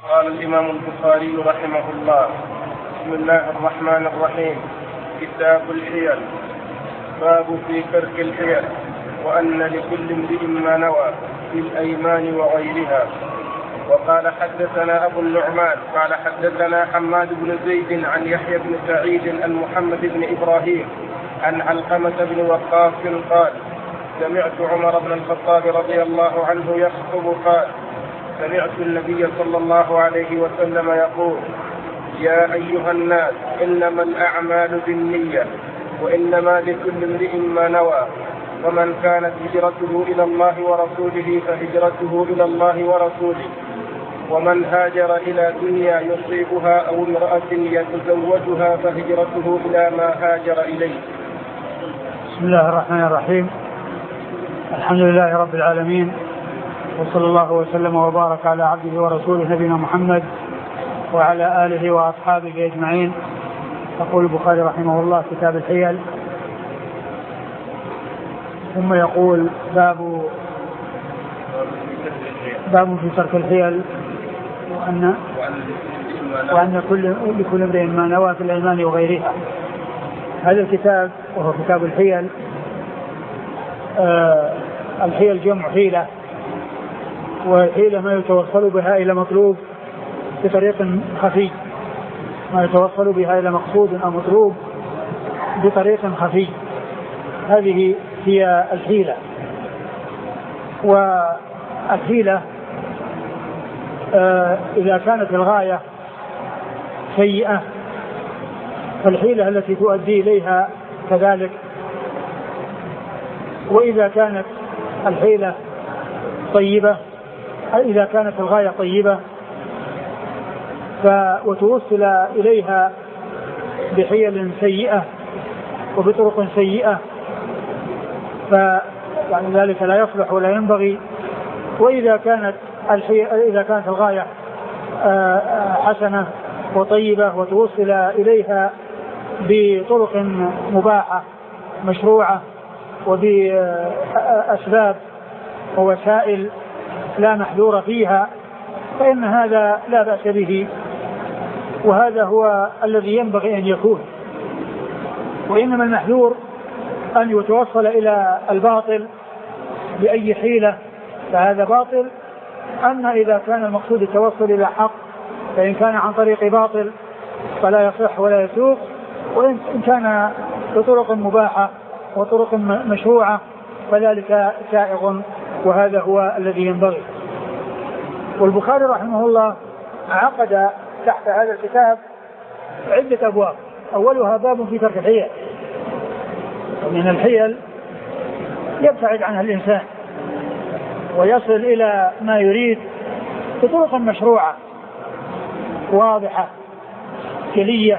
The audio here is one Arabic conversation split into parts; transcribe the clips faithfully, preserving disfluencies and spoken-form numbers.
قال الإمام البخاري رحمه الله: بسم الله الرحمن الرحيم. كتاب الحيل. باب في ترك الحيل، وأن لكل امرئ ما نوى في الأيمان وغيرها. وقال حدثنا أبو النعمان قال حدثنا حماد بن زيد عن يحيى بن سعيد عن محمد بن إبراهيم عن علقمة بن وقاص قال: سمعت عمر بن الخطاب رضي الله عنه يخطب قال: سمعت النبي صلى الله عليه وسلم يقول: يا أيها الناس، إنما الأعمال بالنية، وإنما لكل امرئ ما نوى، ومن كانت هجرته إلى الله ورسوله فهجرته إلى الله ورسوله، ومن هاجر إلى دنيا يصيبها أو امرأة يتزوجها فهجرته إلى ما هاجر إليه. بسم الله الرحمن الرحيم. الحمد لله رب العالمين، وصلى الله وسلم وبارك على عبده ورسوله نبينا محمد وعلى آله وأصحابه أجمعين. يقول البخاري رحمه الله: كتاب الحيل. ثم يقول: باب باب في ترك الحيل، وأن وأن كل لكل امرئ ما نوى في الأيمان وغيرها. هذا الكتاب وهو كتاب الحيل. آه الحيل جمع حيلة، والحيلة ما يتوصل بها إلى مطلوب بطريق خفي، ما يتوصل بها إلى مقصود أو مطلوب بطريق خفي. هذه هي الحيلة. والحيلة آه إذا كانت الغاية سيئة فالحيلة التي تؤدي إليها كذلك، وإذا كانت الحيلة طيبة، إذا كانت الغاية طيبة وتوصل إليها بحيل سيئة وبطرق سيئة فيعني ذلك لا يصلح ولا ينبغي. وإذا كانت إذا كانت الغاية حسنة وطيبة وتوصل إليها بطرق مباحة مشروعة وبأسباب ووسائل لا محذور فيها فإن هذا لا بأس به، وهذا هو الذي ينبغي أن يكون. وإنما المحذور أن يتوصل إلى الباطل بأي حيلة، فهذا باطل. أما إذا كان المقصود التوصل إلى حق فإن كان عن طريق باطل فلا يصح ولا يسوق، وإن كان بطرق مباحة وطرق مشروعة فذلك سائغ، وهذا هو الذي ينبغي. والبخاري رحمه الله عقد تحت هذا الكتاب عدة أبواب. أولها باب في ترك الحيل. من الحيل يبتعد عنها الإنسان ويصل إلى ما يريد بطرق مشروعة واضحة جلية.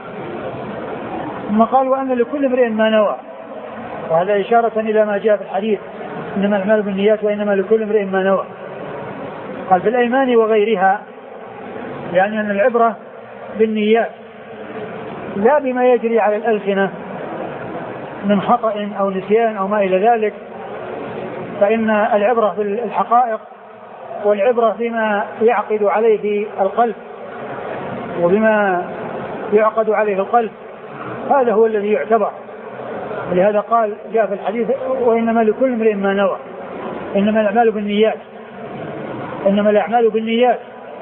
ثم قال: وأن لكل امرئ ما نوى، وهذا إشارة إلى ما جاء في الحديث: إنما الأعمال بالنيات وإنما لكل امرئ ما نوى. قال: في الأيمان وغيرها، يعني أن العبرة بالنيات لا بما يجري على الألسنة من خطأ أو نسيان أو ما إلى ذلك، فإن العبرة بالحقائق، والعبرة بما يعقد عليه القلب وبما يعقد عليه القلب، هذا هو الذي يعتبر. ولهذا قال جاء في الحديث: وإنما لكل امرئ ما نوى. إنما الأعمال بالنيات، إنما الأعمال بالنيات.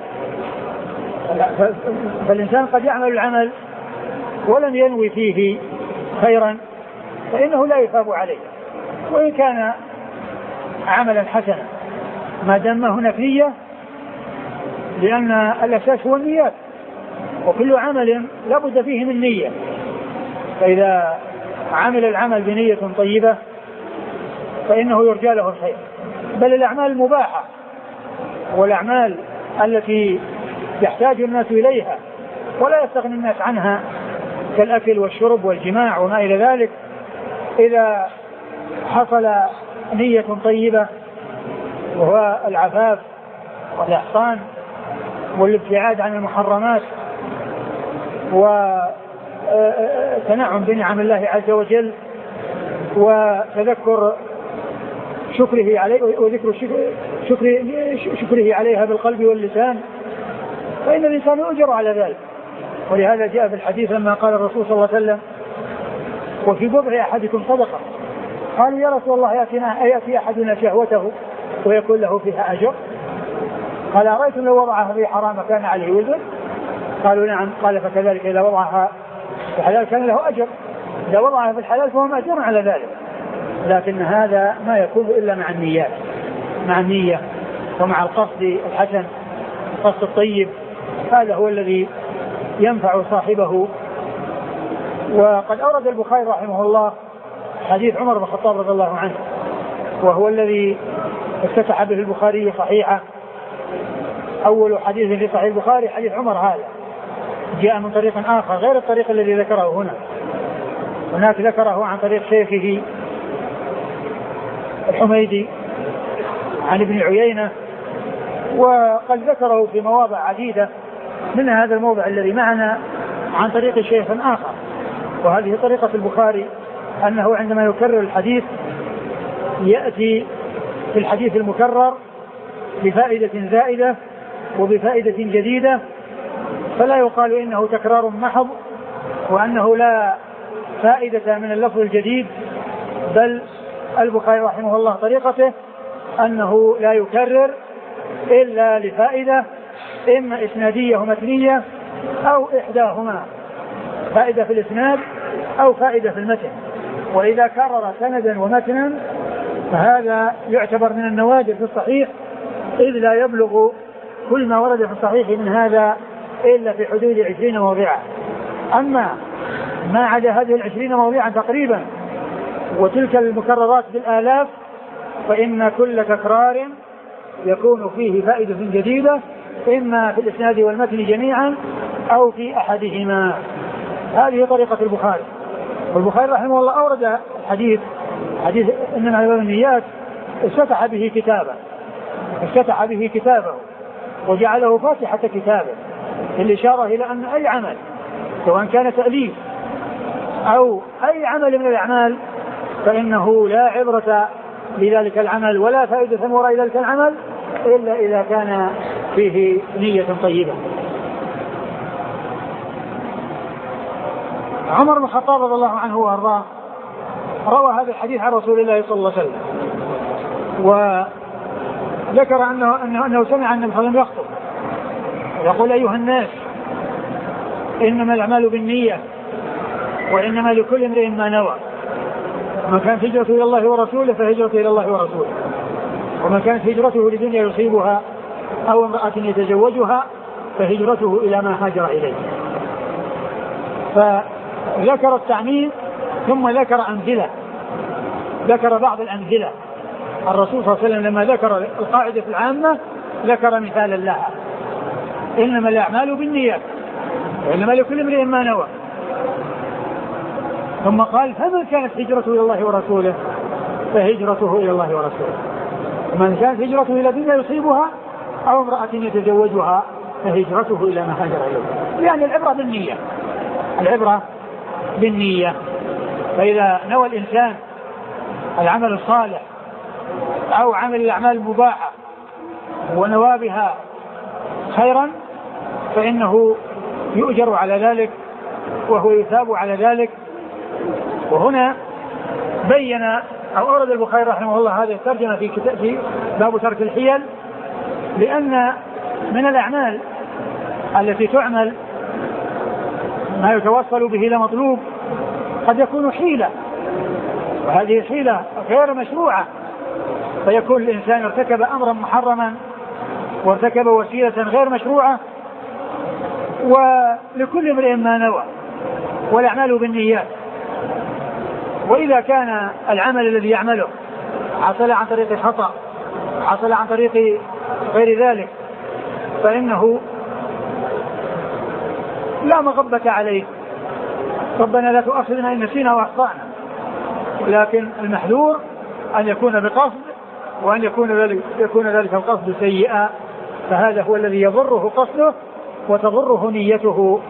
فالإنسان قد يعمل العمل ولم ينوي فيه خيرا فإنه لا يثاب عليه، وإن كان عملا حسنا ما دام هناك نية، لأن الأساس هو النيات، وكل عمل لا بد فيه من نية. فإذا عمل العمل بنية طيبة فإنه يرجى له الخير. بل الأعمال المباحة والأعمال التي يحتاج الناس إليها ولا يستغني الناس عنها كالأكل والشرب والجماع وما إلى ذلك، إذا حصل نية طيبة وهو العفاف والإحصان والابتعاد عن المحرمات وتنعم بنعم الله عز وجل وتذكر شكره عليه وذكر شكره, شكره عليها بالقلب واللسان، فإن الإنسان يؤجر على ذلك. ولهذا جاء في الحديث لما قال الرسول صلى الله عليه وسلم وفي بضع أحدكم صدقة، قالوا يا رسول الله يأتينا أيأتي أحدنا شهوته ويكون له فيها أجر؟ قال أرأيتم لو وضعها في حرام كان عليه وزر؟ قالوا نعم. قال فكذلك إذا وضعها في الحلال كان له أجر، إذا وضعها في الحلال فهو مأجور على ذلك. لكن هذا ما يكون إلا مع النيات، مع النية ومع القصد الحسن، القصد الطيب، هذا هو الذي ينفع صاحبه. وقد أورد البخاري رحمه الله حديث عمر بن الخطاب رضي الله عنه، وهو الذي افتتح به البخاري صحيحه. أول حديث في صحيح البخاري حديث عمر هذا، جاء من طريق آخر غير الطريق الذي ذكره هنا. هناك ذكره عن طريق شيخه الحميدي عن ابن عيينة، وقد ذكره في مواضع عديدة من هذا الموضع الذي معنا عن طريق شيخ آخر. وهذه طريقة البخاري، أنه عندما يكرر الحديث يأتي في الحديث المكرر بفائدة زائدة وبفائدة جديدة، فلا يقال إنه تكرار محض وأنه لا فائدة من اللفظ الجديد، بل البخاري رحمه الله طريقته أنه لا يكرر إلا لفائدة، إما إسنادية ومتنية أو إحداهما، فائدة في الإسناد أو فائدة في المتن. وإذا كرر سندا ومتنا فهذا يعتبر من النوادر في الصحيح، إذ لا يبلغ كل ما ورد في الصحيح من هذا إلا في حدود عشرين موضعا. أما ما عدا هذه العشرين موضعا تقريبا وتلك المكررات بالآلاف، فإن كل تكرار يكون فيه فائدة جديدة، إما في الإسناد والمتن جميعا أو في أحدهما. هذه طريقة البخاري. والبخاري رحمه الله أورد الحديث حديث إنما النيات، افتتح به كتابه افتتح به كتابه وجعله فاتحة كتابه، الإشارة إلى أن أي عمل سواء كان تأليف أو أي عمل من الأعمال فإنه لا عبرة بذلك العمل ولا فائدة وراء ذلك العمل إلا إذا كان فيه نية طيبة. عمر بن الخطاب رضي الله عنه وارضاه روى هذا الحديث عن رسول الله صلى الله عليه وسلم، وذكر أنه, أنه, أنه سمع النبي صلى الله عليه وسلم يخطب يقول أيها الناس إنما الأعمال بالنية وإنما لكل امرئ ما نوى، ومن كانت هجرته إلى الله ورسوله فهجرته إلى الله ورسوله، ومن كانت هجرته لدنيا يصيبها أو امرأة يتزوجها فهجرته إلى ما هاجر إليه. فذكر التعميم ثم ذكر أمثلة، ذكر بعض الأمثلة. الرسول صلى الله عليه وسلم لما ذكر القاعدة العامة ذكر مثالا لها، إنما الأعمال بالنيات وإنما لكل امرئ ما نوى. ثم قال فمن كانت هجرته إلى الله ورسوله فهجرته إلى الله ورسوله، ومن كانت هجرته إلى دنيا يصيبها أو امرأة يتزوجها فهجرته إلى ما هاجر إليه. يعني العبرة بالنية، العبرة بالنية. فإذا نوى الإنسان العمل الصالح أو عمل الأعمال المباحة ونوى بها خيرا فإنه يؤجر على ذلك وهو يثاب على ذلك. وهنا بين أو أورد البخاري رحمه الله هذه الترجمة في كتاب باب ترك الحيل، لأن من الأعمال التي تعمل ما يتوصل به إلى مطلوب قد يكون حيلة، وهذه الحيلة غير مشروعة، فيكون الإنسان ارتكب أمرا محرما وارتكب وسيلة غير مشروعة. ولكل امرئ ما نوى والأعمال بالنيات. وإذا كان العمل الذي يعمله حصل عن طريق خطأ حصل عن طريق غير ذلك فإنه لا مغبة عليه، ربنا لا تؤاخذنا إن نسينا وأخطأنا، ولكن المحذور أن يكون بقصد وأن يكون ذلك, يكون ذلك القصد سيئا، فهذا هو الذي يضره قصده وتضره نيته.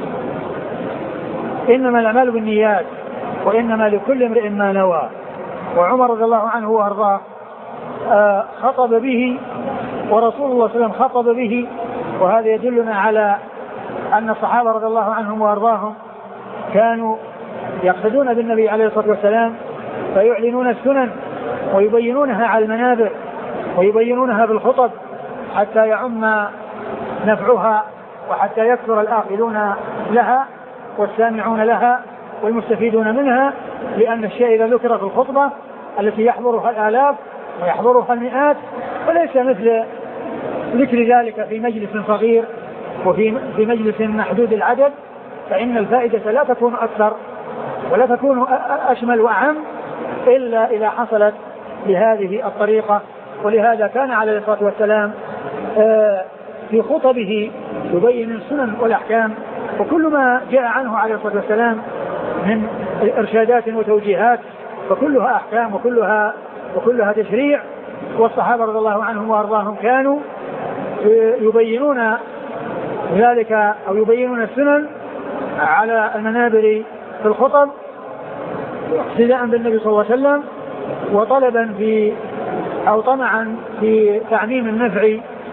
إنما الأعمال بالنيات وإنما لكل امرئ ما نوى. وعمر رضي الله عنه وارضاه خطب به ورسول الله صلى الله عليه وسلم خطب به وهذا يدلنا على أن الصحابة رضي الله عنهم وأرضاهم كانوا يقصدون بالنبي عليه الصلاة والسلام فيعلنون السنن ويبينونها على المنابر ويبينونها بالخطب حتى يعم نفعها وحتى يكثر الآخذون لها والسامعون لها والمستفيدون منها، لأن الشيء إذا ذكر في الخطبة التي يحضرها الآلاف ويحضرها المئات وليس مثل ذكر ذلك في مجلس صغير وفي في مجلس محدود العدد، فإن الفائدة لا تكون أكثر ولا تكون أشمل وأعم إلا إذا حصلت بهذه الطريقة. ولهذا كان عليه الصلاة والسلام في خطبه يبين السنن والأحكام، وكل ما جاء عنه عليه الصلاة والسلام من إرشادات وتوجيهات فكلها أحكام وكلها وكلها تشريع. والصحابة رضي الله عنهم وأرضاهم كانوا يبينون ذلك أو يبينون السنن على المنابر في الخطب اقتداء بالنبي صلى الله عليه وسلم وطلبا في أو طمعا في تعميم النفع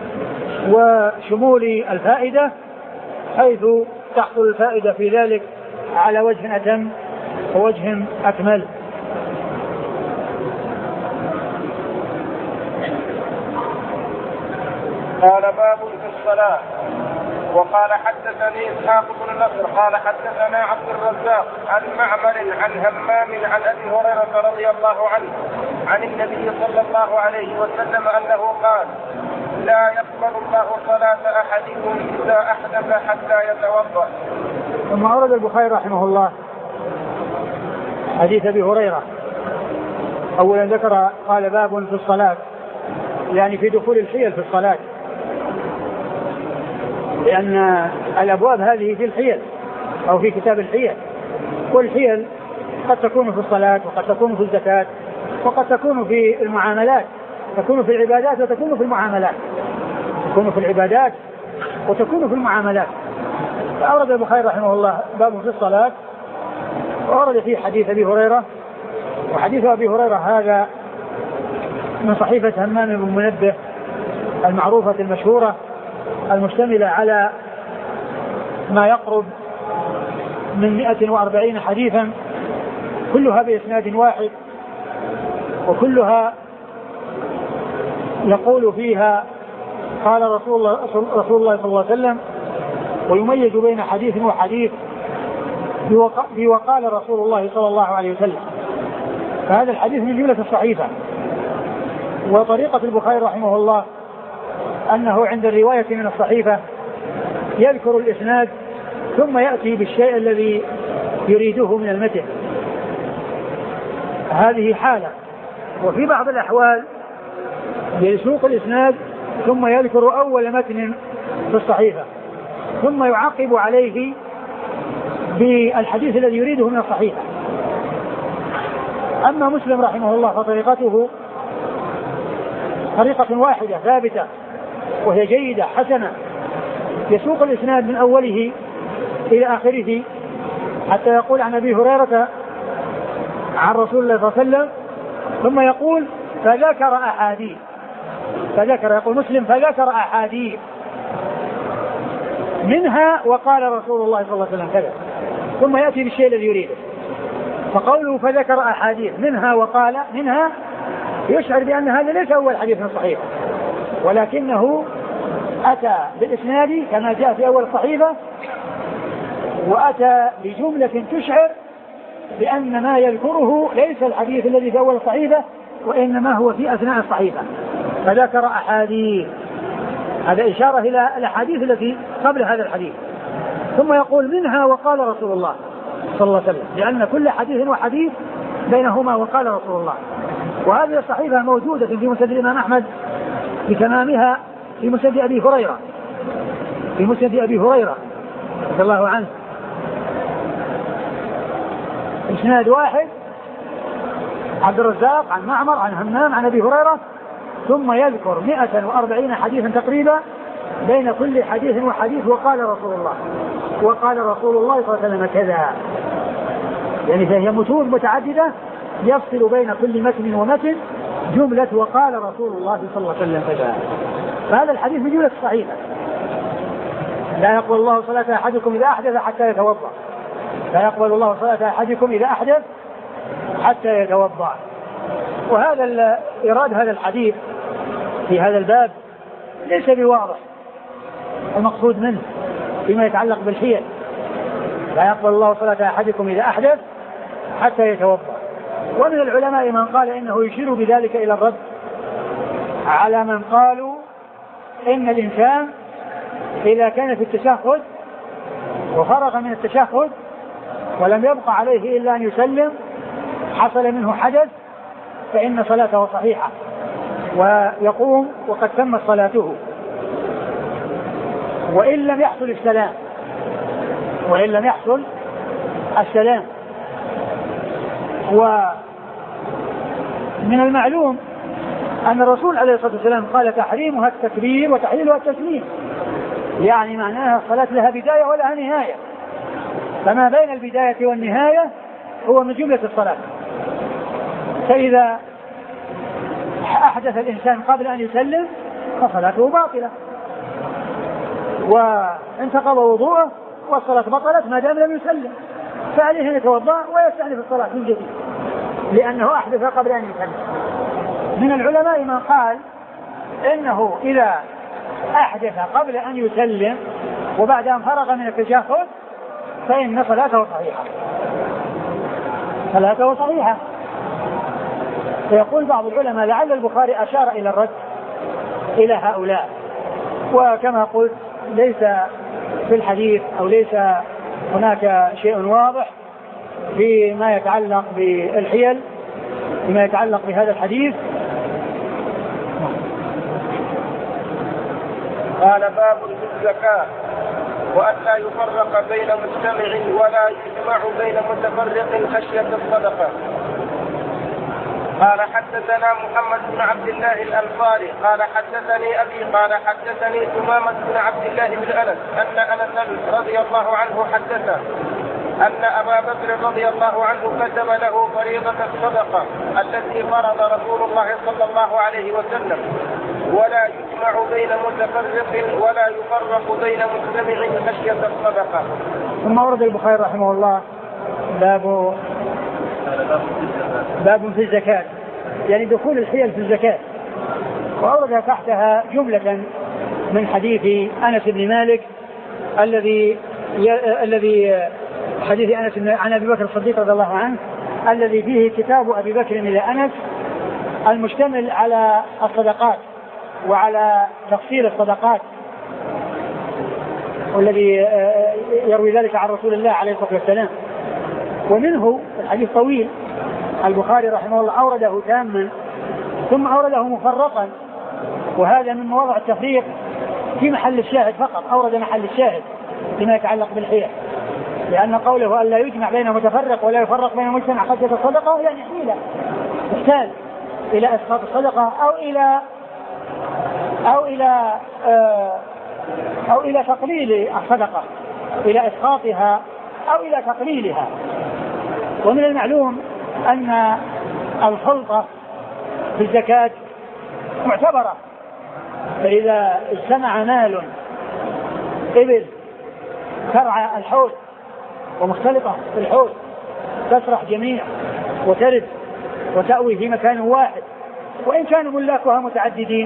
وشمول الفائدة، حيث تحصل الفائدة في ذلك على وجه أتم ووجه أكمل. قال باب في الصلاة. وقال حدثني إسحاق بن نصر قال حدثنا عبد الرزاق عن معمر عن همام عن أبي هريرة رضي الله عنه عن النبي صلى الله عليه وسلم أنه قال: لا يقبل الله صلاة أحدكم إذا أحدث حتى يتوضأ. ثم أورد البخاري رحمه الله حديث أبي هريرة. أولا ذكر قال باب في الصلاة، يعني في دخول الحيل في الصلاة، لأن الأبواب هذه في الحيل أو في كتاب الحيل، والحيل قد تكون في الصلاة وقد تكون في الزكاة وقد تكون في المعاملات، تكون في العبادات وتكون في المعاملات، تكون في العبادات وتكون في المعاملات. فأورد البخاري رحمه الله باب في الصلاة، وأورد فيه حديث أبي هريرة. وحديث أبي هريرة هذا من صحيفة همام بن منبه المعروفة المشهورة المشتملة على ما يقرب من مئة وأربعين حديثا كلها بإسناد واحد، وكلها يقول فيها قال رسول الله, رسول الله صلى الله عليه وسلم، ويميز بين حديث وحديث بوقال رسول الله صلى الله عليه وسلم. فهذا الحديث من جملة الصحيفة. وطريقة البخاري رحمه الله أنه عند الرواية من الصحيفة يذكر الإسناد ثم يأتي بالشيء الذي يريده من المتن، هذه حالة. وفي بعض الأحوال يسوق الإسناد ثم يذكر أول متن في الصحيفة ثم يعقب عليه بالحديث الذي يريده من الصحيفة. أما مسلم رحمه الله فطريقته طريقة واحدة ثابتة وهي جيدة حسنة، يسوق الإسناد من أوله إلى آخره حتى يقول عن أبي هريرة عن رسول الله صلى الله عليه وسلم، ثم يقول فذكر أحاديث، فذكر يقول مسلم فذكر أحاديث منها وقال رسول الله صلى الله عليه وسلم كذا، ثم يأتي بالشيء الذي يريده. فقوله فذكر أحاديث منها وقال منها يشعر بأن هذا ليس أول حديث من الصحيفة، ولكنه أتى بالإسناد كما جاء في أول الصحيفة، وأتى بجملة تشعر بأن ما يذكره ليس الحديث الذي في أول الصحيفة وإنما هو في أثناء الصحيفة. فذكر أحاديث، هذا إشارة إلى الأحاديث التي قبل هذا الحديث. ثم يقول منها وقال رسول الله صلى الله عليه وسلم، لأن كل حديث وحديث بينهما وقال رسول الله. وهذه الصحيفة موجودة في مسند الإمام أحمد بتمامها في مسند أبي هريرة، في مسند أبي هريرة رضي الله عنه، إسناد واحد عبد الرزاق عن معمر عن همام عن أبي هريرة، ثم يذكر مئة وأربعين حديثا تقريبا بين كل حديث وحديث وقال رسول الله وقال رسول الله صلى الله عليه وسلم كذا، يعني فهي متون متعددة يفصل بين كل متن ومتن جملة وقال رسول الله صلى الله عليه وسلم كذا. فهذا الحديث من جملة الصحيحة، لا يقبل الله صلاة أحدكم إذا أحدث حتى يتوضأ لا يقبل الله صلاة أحدكم إذا أحدث حتى يتوضأ. وهذا إيراد هذا الحديث في هذا الباب ليس بواضح المقصود منه فيما يتعلق بالحيل. لا يقبل الله صلاة أحدكم إذا أحدث حتى يتوضأ. ومن العلماء من قال إنه يشير بذلك إلى الرد على من قالوا إن الإنسان إذا كان في التشهد وفرغ من التشهد ولم يبقى عليه إلا أن يسلم حصل منه حدث فإن صلاته صحيحة ويقوم وقد تمت صلاته وإن لم يحصل السلام وإن لم يحصل السلام. ومن المعلوم أن الرسول عليه الصلاة والسلام قال تحريمها التكبير وتحليلها التسليم، يعني معناها الصلاة لها بداية ولها نهاية، فما بين البداية والنهاية هو من جملة الصلاة. فإذا أحدث الإنسان قبل أن يسلم فصلاته باطلة وانتقض وضوءه والصلاة بطلت ما دام لم يسلم، فعليه أن يتوضأ ويستأنف الصلاة من جديد لأنه أحدث قبل أن يسلم. من العلماء من قال إنه إذا أحدث قبل أن يسلم وبعد أن فرغ من التشهد فإن صلاته صحيحة صلاته صحيحة. فيقول بعض العلماء لعل البخاري أشار إلى الرد إلى هؤلاء، وكما قلت ليس في الحديث أو ليس هناك شيء واضح فيما يتعلق بالحيل فيما يتعلق بهذا الحديث. قال باب في الزكاة وأن لا يفرق بين مجتمع ولا يجمع بين متفرق خشية الصدقة. قال حدثنا محمد بن عبد الله الأنصاري قال حدثني أبي قال حدثني ثمامة بن عبد الله بن أنس أن أنس رضي الله عنه حدثه أن أبا بكر رضي الله عنه كتب له فريضة الصدقة التي فرض رسول الله صلى الله عليه وسلم ولا يجمع بين متفرق ولا يفرق بين مجتمع خشية الصدقة. ثم ورد البخاري رحمه الله باب باب في الزكاة، يعني دخول الحيل في الزكاة، وأورد تحتها جملة من حديث أنس بن مالك الذي ي... الذي حديث أنس عن أبي بكر الصديق رضي الله عنه الذي فيه كتاب أبي بكر إلى أنس المشتمل على الصدقات وعلى تفصيل الصدقات، والذي يروي ذلك عن رسول الله عليه الصلاة والسلام. ومنه الحديث طويل البخاري رحمه الله أورده تاما ثم أورده مفرقا، وهذا من مواضع التفريق في محل الشاهد فقط، أورد محل الشاهد فيما يتعلق بالحيل، لأن قوله أن لا يجمع بين متفرق ولا يفرق بين مجتمع خشية الصدقة يعني حيلة تحتاج إلى إسقاط الصدقة أو إلى أو إلى أو إلى تقليل الصدقة، إلى إسقاطها أو إلى تقليلها. ومن المعلوم أن الخلطة في الزكاة معتبرة، فإذا اجتمع مال إبل ترعى الحوض ومختلطة في الحوض تسرح جميع وترد وتأوي في مكان واحد وإن كانوا ملاكها متعددين،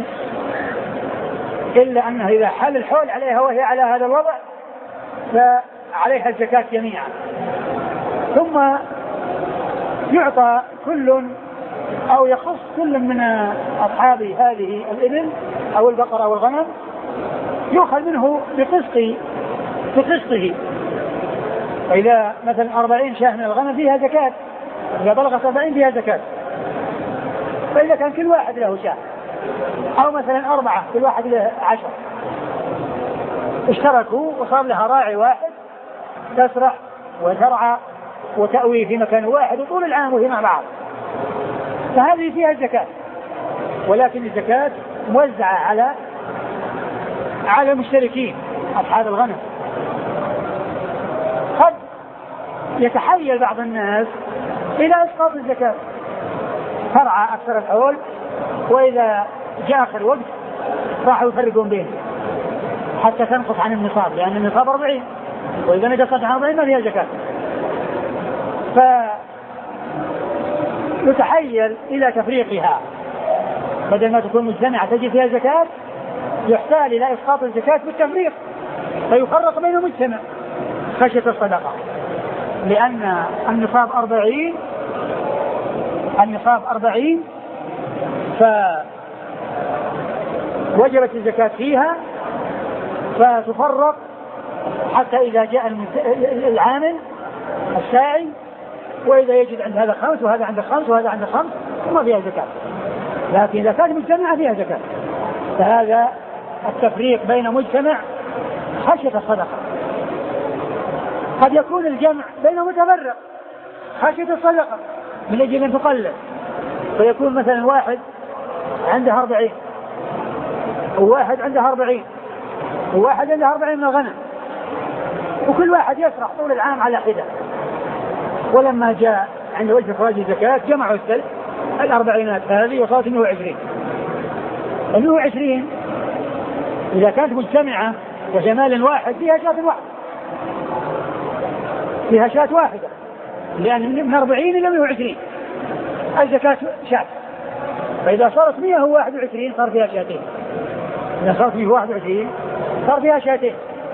إلا أنه إذا حل الحول عليها وهي على هذا الوضع فعليها الزكاة جميعا. ثم يعطى كل أو يخص كل من أصحاب هذه الإبل أو البقرة أو الغنم يؤخذ منه بقسط بقسطه. فإذا مثلا أربعين شاة من الغنم فيها زكاة، إذا بلغت أربعين فيها زكاة، فإذا كان كل واحد له شاة أو مثلا أربعة كل واحد له عشر اشتركوا وصار لها راعي واحد تسرح وترعى وتأوي في مكان واحد وطول العام وهي مع بعض، فهذه فيها الزكاة. ولكن الزكاة موزعة على على المشتركين أصحاب الغنم. قد يتحيل بعض الناس إلى إسقاط الزكاة، فرع أكثر الحول، وإذا جاء آخر وقت راحوا يفرقون بينهم حتى تنقص عن النصاب، لأن النصاب أربعين، وإذا نقصت عن أربعين ما فيها زكاة. فيتحيل إلى تفريقها، بدل ما تكون مجتمعة تجد فيها زكاة يحتال إلى إسقاط الزكاة بالتفريق، فيفرق بين مجتمع خشية الصدقة، لأن النصاب أربعين النصاب أربعين فوجبت الزكاة فيها، فتفرق حتى إذا جاء العامل الساعي، وإذا يجد عند هذا خمس وهذا عند خمس وهذا عند خمس ما فيها زكاة، لكن إذا كانت مجتمعة فيها زكاة. فهذا التفريق بين مجتمع خشية الصدقة. قد يكون الجمع بين متفرق خشية الصدقة من أجل أن تقلل، فيكون مثلا واحد عنده أربعين وواحد عنده أربعين وواحد عنده أربعين من الغنم، وكل واحد يسرح طول العام على حدة، ولما جاء عند وجه إخراج الزكاة جمعوا الثلث الأربعينات هذه وصارت مئة وعشرين. مئة وعشرين إذا كانت مجتمعة وجمال واحد فيها شاة واحدة فيها شاة واحدة لأن من أربعين إلى مئة وعشرين الزكاة شاة، فإذا صارت مئة وواحد وعشرين صار فيها شاتين، إذا صارت مئة وواحد وعشرين صار فيها شاتين.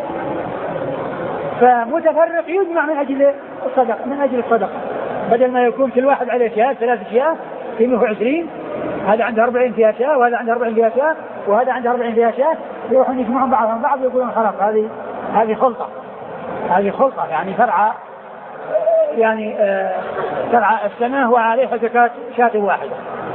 فمتفرق يجمع من أجل الصدقة من أجل الصدقة، بدل ما يكون كل واحد عليه شاة ثلاث شاة في مئة وعشرين، هذا عنده أربعين فيها شاة وهذا عنده أربعين فيها شاة وهذا عنده أربعين فيها شاة، يروحون يجمعون بعضهم بعض ويقولون خلاص هذه هذه خلطة هذه خلطة يعني ترعى يعني آه ترعى السنة وعليها زكاة شاة واحدة.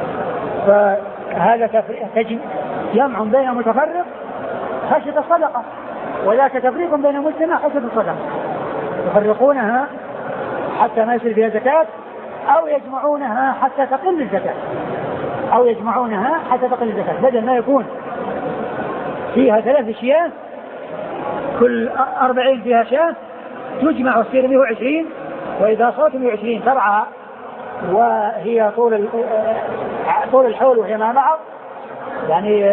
فهذا جمع بين متفرق خشية الصدقة، وذاك تفريق بين مجتمع خشية الصدقة، يفرقونها حتى ما يصير فيها زكاة، أو يجمعونها حتى تقل الزكاة أو يجمعونها حتى تقل الزكاة، بدل ما يكون فيها ثلاث شياه كل أربعين فيها شاة تجمع وتصير مئة وعشرين، وإذا صارت مئة وعشرين ترعى وهي طول طول الحول وهي مع بعض، يعني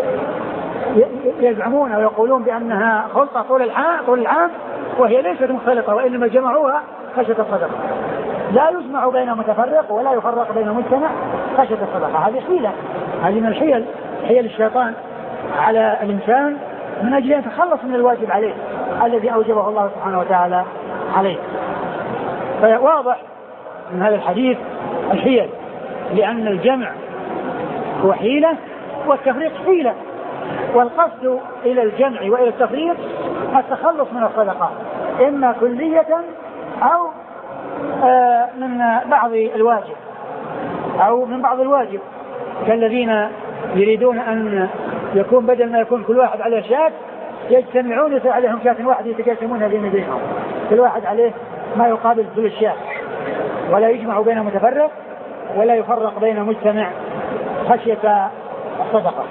يزعمون ويقولون بأنها خلطة طول العام طول العام وهي ليست مختلطة، وإنما جمعوها خشية الصدقة. لا يجمع بين متفرق ولا يفرق بين مجتمع خشية الصدقة. هذه حيلة، هذه من الحيل حيل الشيطان على الإنسان من أجل أن يتخلص من الواجب عليه الذي أوجبه الله سبحانه وتعالى عليه. فواضح من هذا الحديث الحيل، لأن الجمع هو حيلة والتفريق حيلة، والقصد إلى الجمع وإلى التفريق التخلص من الصدقة إما كلية أو آه من بعض الواجب أو من بعض الواجب، كالذين يريدون أن يكون بدل ما يكون كل واحد عليه شاة يجتمعون يصير عليهم شاة واحد يتقاسمونها بين بينهم، كل واحد عليه ما يقابل كل الشاة، ولا يجمع بين متفرق ولا يفرق بين مجتمع خشية الصدقة.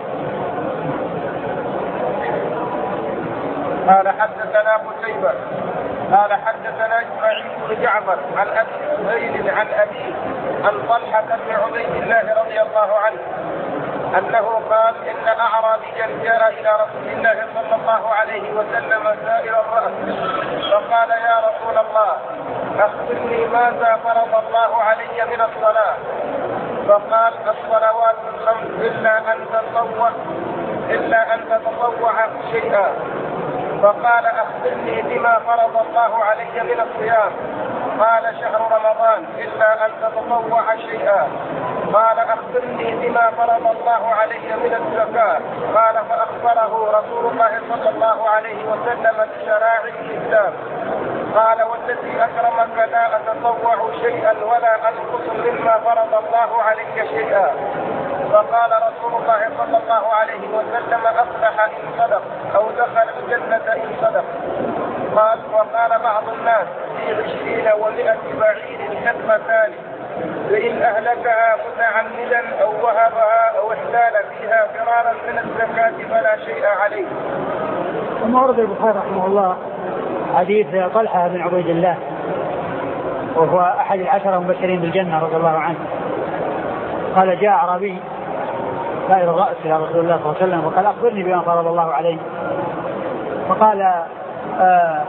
قال حدثنا قتيبة قال حدثنا إسماعيل بن جعفر عن أبي سهيل عن أبيه عن طلحة بن عبيد الله رضي الله عنه أنه قال إن أعرابيا جاء إلى رسول الله صلى الله عليه وسلم سائر الرأس فقال يا رسول الله أخبرني ماذا فرض الله علي من الصلاة؟ فقال الصلوات الخمس إلا أن تطوع إلا أن تتطوع شيئا. فقال أخبرني بما فرض الله علي من الصيام؟ قال شهر رمضان إلا أن تتطوع شيئا. قال أخبرني بما فرض الله علي من الزكاة؟ قال فأخبره رسول الله صلى الله عليه وسلم بشرائع الإسلام. قال والذي أكرمك لا أتطوع شيئا ولا أنقص مما فرض الله علي شيئا. فقال رسول الله صلى الله عليه وسلم أفلح إن صدق أو دخل الجنة إن صدق. قال وقال بعض الناس في عشرين ومائة بعير حكمتان، فإن أهلكها متعمدا أو وهبها أو احتال فيها فرارا من الزكاة فلا شيء عليه. ثم ورد البخاري رحمه الله حديث طلحة بن عبيد الله وهو أحد العشرة المبشرين بالجنة رضي الله عنه. قال جاء أعرابي سائر الرأس إلى رسول الله صلى الله عليه وسلم وقال أخبرني بما فرض الله عليه فقال آه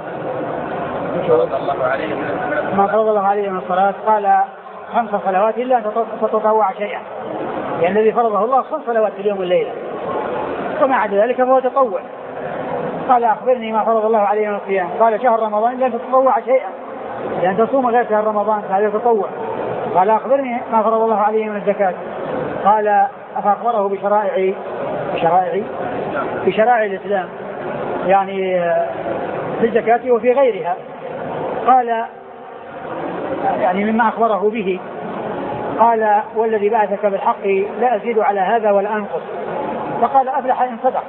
ما فرض الله عليه من الصلاة قال خمس صلوات إلا أن تتطوع شيئا، يعني الذي فرضه الله خمس صلوات في اليوم والليلة، وما عدا ذلك فهو تطوع. قال أخبرني ما فرض الله عليه من الصيام، قال شهر رمضان إلا أن تتطوع شيئا، لأن تصوم غير شهر رمضان فهذا تطوع. قال أخبرني ما فرض الله عليه من الزكاة، قال أفأخبره بشرائع بشرائع بشرائع الإسلام، يعني في الزكاة وفي غيرها. قال يعني مما أخبره به، قال والذي بعثك بالحق لا أزيد على هذا ولا أنقص. فقال أفلح إن صدق.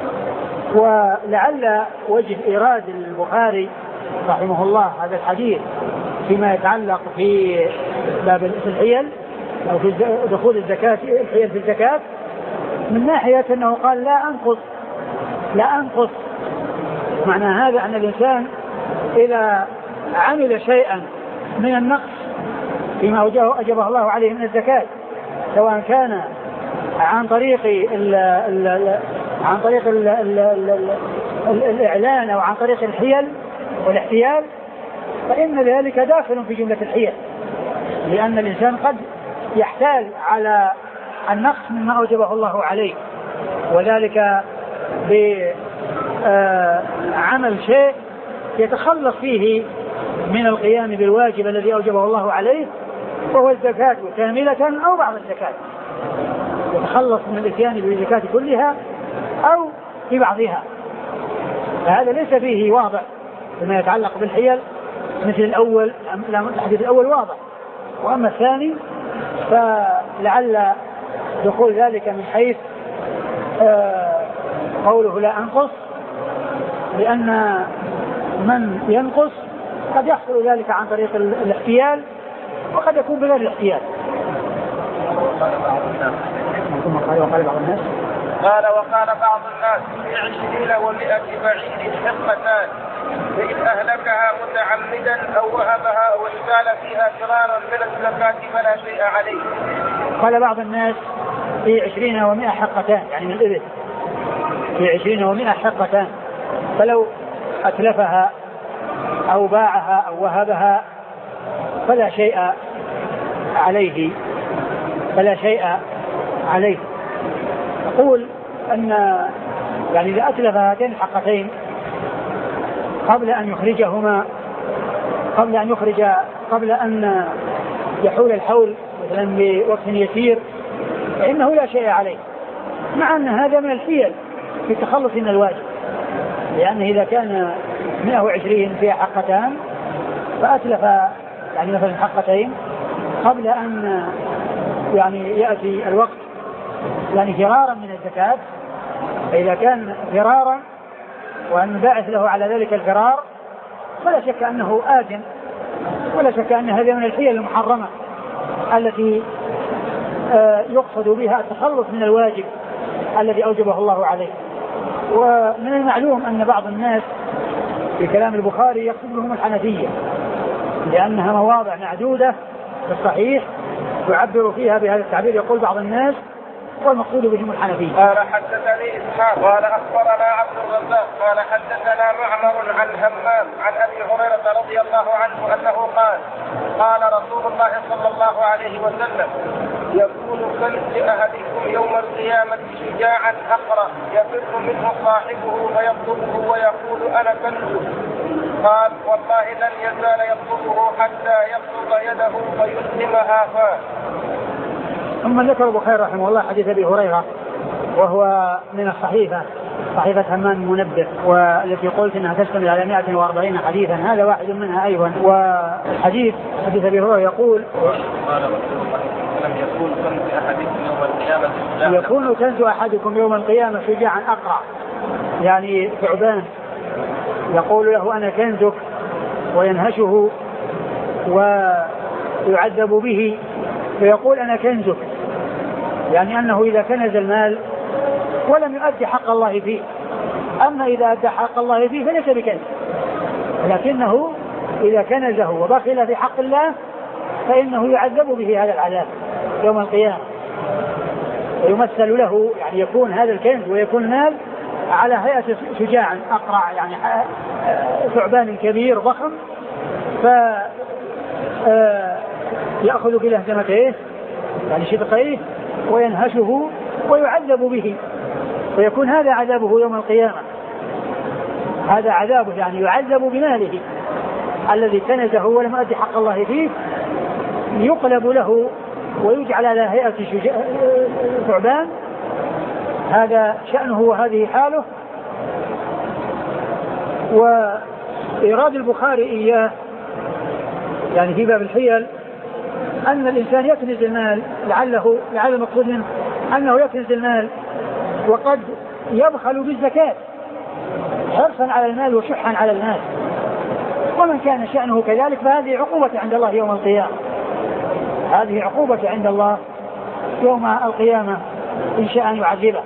ولعل وجه إيراد البخاري رحمه الله هذا الحديث فيما يتعلق في باب الحيل أو في دخول الزكاة الحيل في الزكاة من ناحية أنه قال لا أنقص لا أنقص معنى هذا أن الإنسان إذا عمل شيئا من النقص فيما أجبه الله عليه من الزكاة، سواء كان عن طريق ال ال عن طريق ال ال ال ال الإعلان أو عن طريق الحيل والاحتيال، فإن ذلك داخل في جملة الحيل، لأن الإنسان قد يحتال على النقص مما أوجبه الله عليه، وذلك بعمل شيء يتخلص فيه من القيام بالواجب الذي أوجبه الله عليه، وهو الزكاة كاملة أو بعض الزكاة، يتخلص من الاتيان بالزكاة كلها أو في بعضها. فهذا ليس فيه واضح فيما يتعلق بالحيل مثل الأول، الحديث الأول واضح، وأما الثاني فلعل دخول ذلك من حيث قوله لا أنقص، لأن من ينقص قد يحصل ذلك عن طريق الاحتيال وقد يكون بغير الاحتيال. قال وقال بعض الناس في عشرين ومائة بعير حقتان، فإن أهلكها متعمدا أو وهبها أو اشتال فيها فرارا من الزكاة فلا شيء عليه. قال بعض الناس في عشرين ومائة حقتان، يعني من الإبل في عشرين ومائة حقتان، فلو أتلفها أو باعها أو وهبها فلا شيء عليه فلا شيء عليه. أقول أن يعني إذا أتلف هاتين الحقتين قبل أن يخرجهما قبل أن يخرج قبل أن يحول الحول مثلا بوقت يسير فإنه لا شيء عليه، مع أن هذا من الحيل في التخلص من الواجب، لأنه إذا كان مائة وعشرين فيها حقتان فأتلف يعني مثلا حقتين قبل أن يعني يأتي الوقت يعني فرارا من الزكاة، فإذا كان فرارا وأن باعث له على ذلك الفرار فلا شك أنه آثم، ولا شك أن هذا من الحيل المحرمة التي يقصد بها التخلص من الواجب الذي أوجبه الله عليه. ومن المعلوم أن بعض الناس في كلام البخاري يقصد بهم الحنفية، لأنها مواضع معدودة في الصحيح يعبر فيها بهذا التعبير، يقول بعض الناس والمقصود بهم الحنفية. قال حدثني إسحاق قال أخبرنا عبد الرزاق قال حدثنا معمر عن همام عن أبي هريرة رضي الله عنه أنه قال قال رسول الله صلى الله عليه وسلم يكون كنز أحدكم يوم القيامة شجاعا أقرأ يفر منه صاحبه فيطلبه ويقول أنا كنزه، قال والله لن يزال يطلبه حتى يبسط يده فيسلمها فاه. ثم ذكر البخاري رحمه الله حديث أبي هريرة وهو من الصحيفة صحيفة همام المنبه، والتي قلت أنها تشتمل على مائة وأربعين حديثا، هذا واحد منها أيضا. والحديث حديث أبي هريرة يقول يكون كنز أحدكم يوم القيامة يكون كنز أحدكم يوم القيامة شجاعا أقرع، يعني ثعبان يقول له أنا كنزك وينهشه ويعذب به فيقول أنا كنزك، يعني أنه إذا كنز المال ولم يؤدي حق الله فيه، أما إذا أدى حق الله فيه فليس بكنز، لكنه إذا كنزه وبخل في حق الله فإنه يعذب به هذا العذاب يوم القيامة، ويمثل له يعني يكون هذا الكنز ويكون مال على هيئة شجاع أقرع يعني ثعبان كبير ضخم ف يأخذ بلهجمتيه يعني شدقيه وينهشه ويعذب به ويكون هذا عذابه يوم القيامة. هذا عذابه يعني يعذب بماله الذي كنزه ولم يؤدي حق الله فيه يقلب له ويجعل على هيئة ثعبان. هذا شأنه وهذه حاله. وإيراد البخاري إياه يعني في باب الحيل أن الإنسان يكنز المال لعله لعل المقصود منه أنه يكنز المال وقد يبخل بالزكاة حرصا على المال وشحا على المال. ومن كان شأنه كذلك فهذه عقوبة عند الله يوم القيامة. هذه عقوبة عند الله يوم القيامة إن شاء أن يعذبه.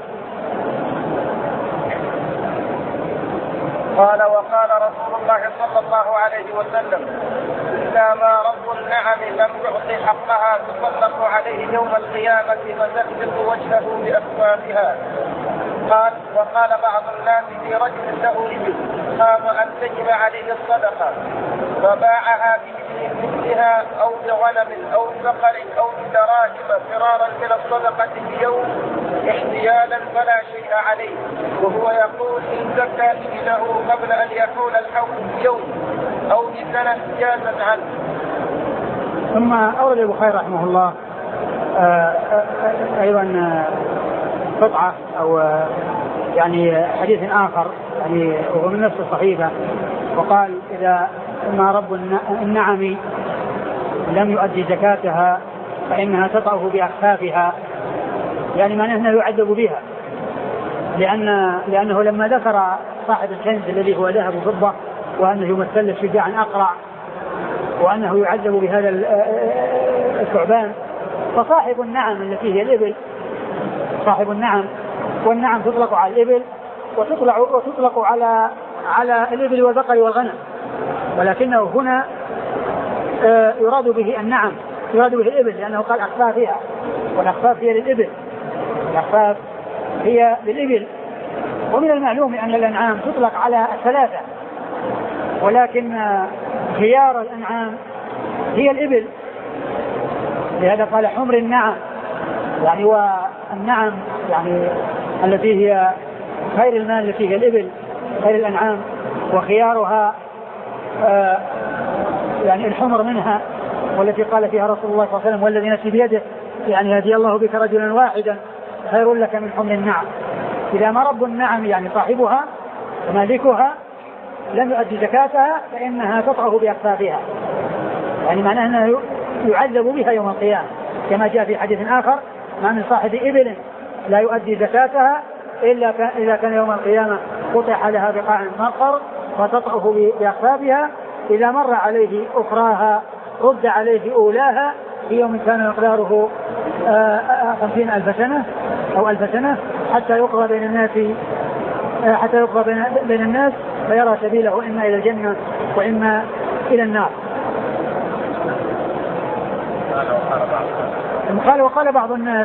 قال وقال رسول الله صلى الله عليه وسلم إذا ما رب النعم لم يعطي حقها تسلط عليه يوم القيامة فتسبق وجهه بأكفافها. قال وقال بعض الناس في رجل له إبل خاف أن تجب عليه الصدقة فباعها بمثلها أو بغنم أو بقر أو بدراهم فرارا من الصدقة بيوم احتيالا فلا شيء عليه وهو يقول إن زكى له قبل أن يحول الحول بيوم أو بسنة جازت عنه. ثم أورد البخاري رحمه الله أيضا قطعة أو يعني حديث آخر يعني وهو من نفس الصحيفة وقال إذا ما رب النعم لم يؤدي زكاتها فإنها تطأه بأكفافها يعني معناه أنه يعذب بها لأن لأنه لما ذكر صاحب الكنز الذي هو ذهب وفضة وأنه يمثل شجاعا أقرع وأنه يعذب بهذا الثعبان فصاحب النعم التي هي الإبل صاحب النعم والنعم تطلق على الإبل وتطلق, وتطلق على على الإبل والبقر والغنم ولكنه هنا يراد به النعم يراد به الإبل لأنه قال أخفافها والأخفاف هي للإبل الأخفاف هي للإبل. ومن المعلوم أن الأنعام تطلق على الثلاثة ولكن خيار الأنعام هي الإبل لهذا قال حمر النعم يعني والنعم يعني التي هي خير المال التي هي الإبل خير الأنعام وخيارها آه يعني الحمر منها والتي قال فيها رسول الله صلى الله عليه وسلم والذي نفسي بيده يعني هدي الله بك رجلا واحدا خير لك من حمر النعم. إذا ما رب النعم يعني صاحبها ومالكها لم يؤدي زكاتها فإنها تطعه بأكفافها يعني معناه أنه يعذب بها يوم القيامة كما جاء في حديث آخر ما من صاحب إبل لا يؤدي زكاتها إلا إذا كان يوم القيامة قطع لها بقاع مقر فتطعه بأكفافها إذا مر عليه أخراها رد عليه أولاها في يوم كان مقداره خمسين ألف سنة أو ألف سنة حتى يقضى بين الناس حتى يقضى بين الناس فيرى سبيله إما إلى الجنة وإما إلى النار. قال وقال بعض الناس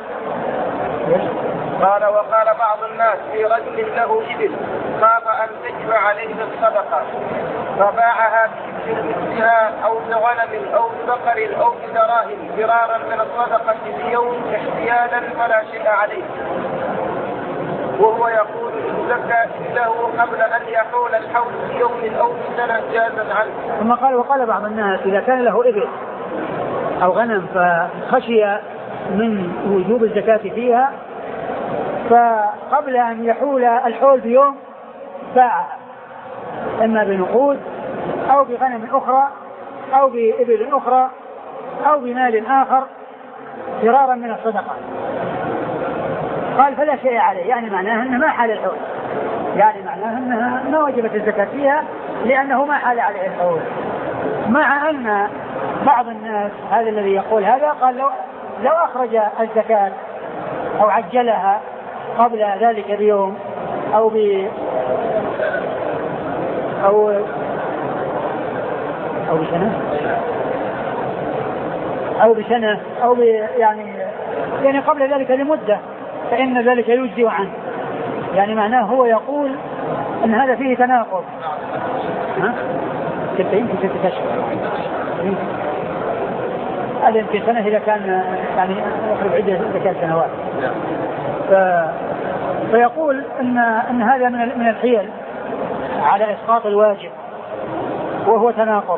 قال وقال بعض الناس في رجل له إبل خاف أن تجب عليه الصدقة فباعها بمثلها أو بغنم أو ببقر أو بدراهم فرارا من الصدقة بيوم احتيالا فلا شيء عليه وهو يقول إن زكى له قبل أن يحول الحول بيوم أو بسنة جازت عنه. ثم قال وقال بعض الناس إذا كان له إبل أو غنم فخشي من وجوب الزكاة فيها فقبل أن يحول الحول بيوم باعها إما بنقود أو بغنم أخرى أو بإبل أخرى أو بمال آخر فرارا من الصدقة. قال فلا شيء عليه يعني معناه أنه ما حال الحول يعني معناه أنها ما وجبت الزكاة فيها لأنه ما حال عليه الحول مع أن بعض الناس هذا الذي يقول هذا قال لو, لو أخرج الزكاة أو عجلها قبل ذلك بيوم أو ب أو أو بسنة أو بسنة أو يعني يعني قبل ذلك لمدة فإن ذلك يجزي عنه يعني معناه هو يقول أن هذا فيه تناقض. ها؟ ستة يمكن ستة أشهر هذا يمكن سنة إذا كان يعني يقرب عدة ذكاء سنوات. ف... فيقول أن أن هذا من من الحيل على إسقاط الواجب وهو تناقض.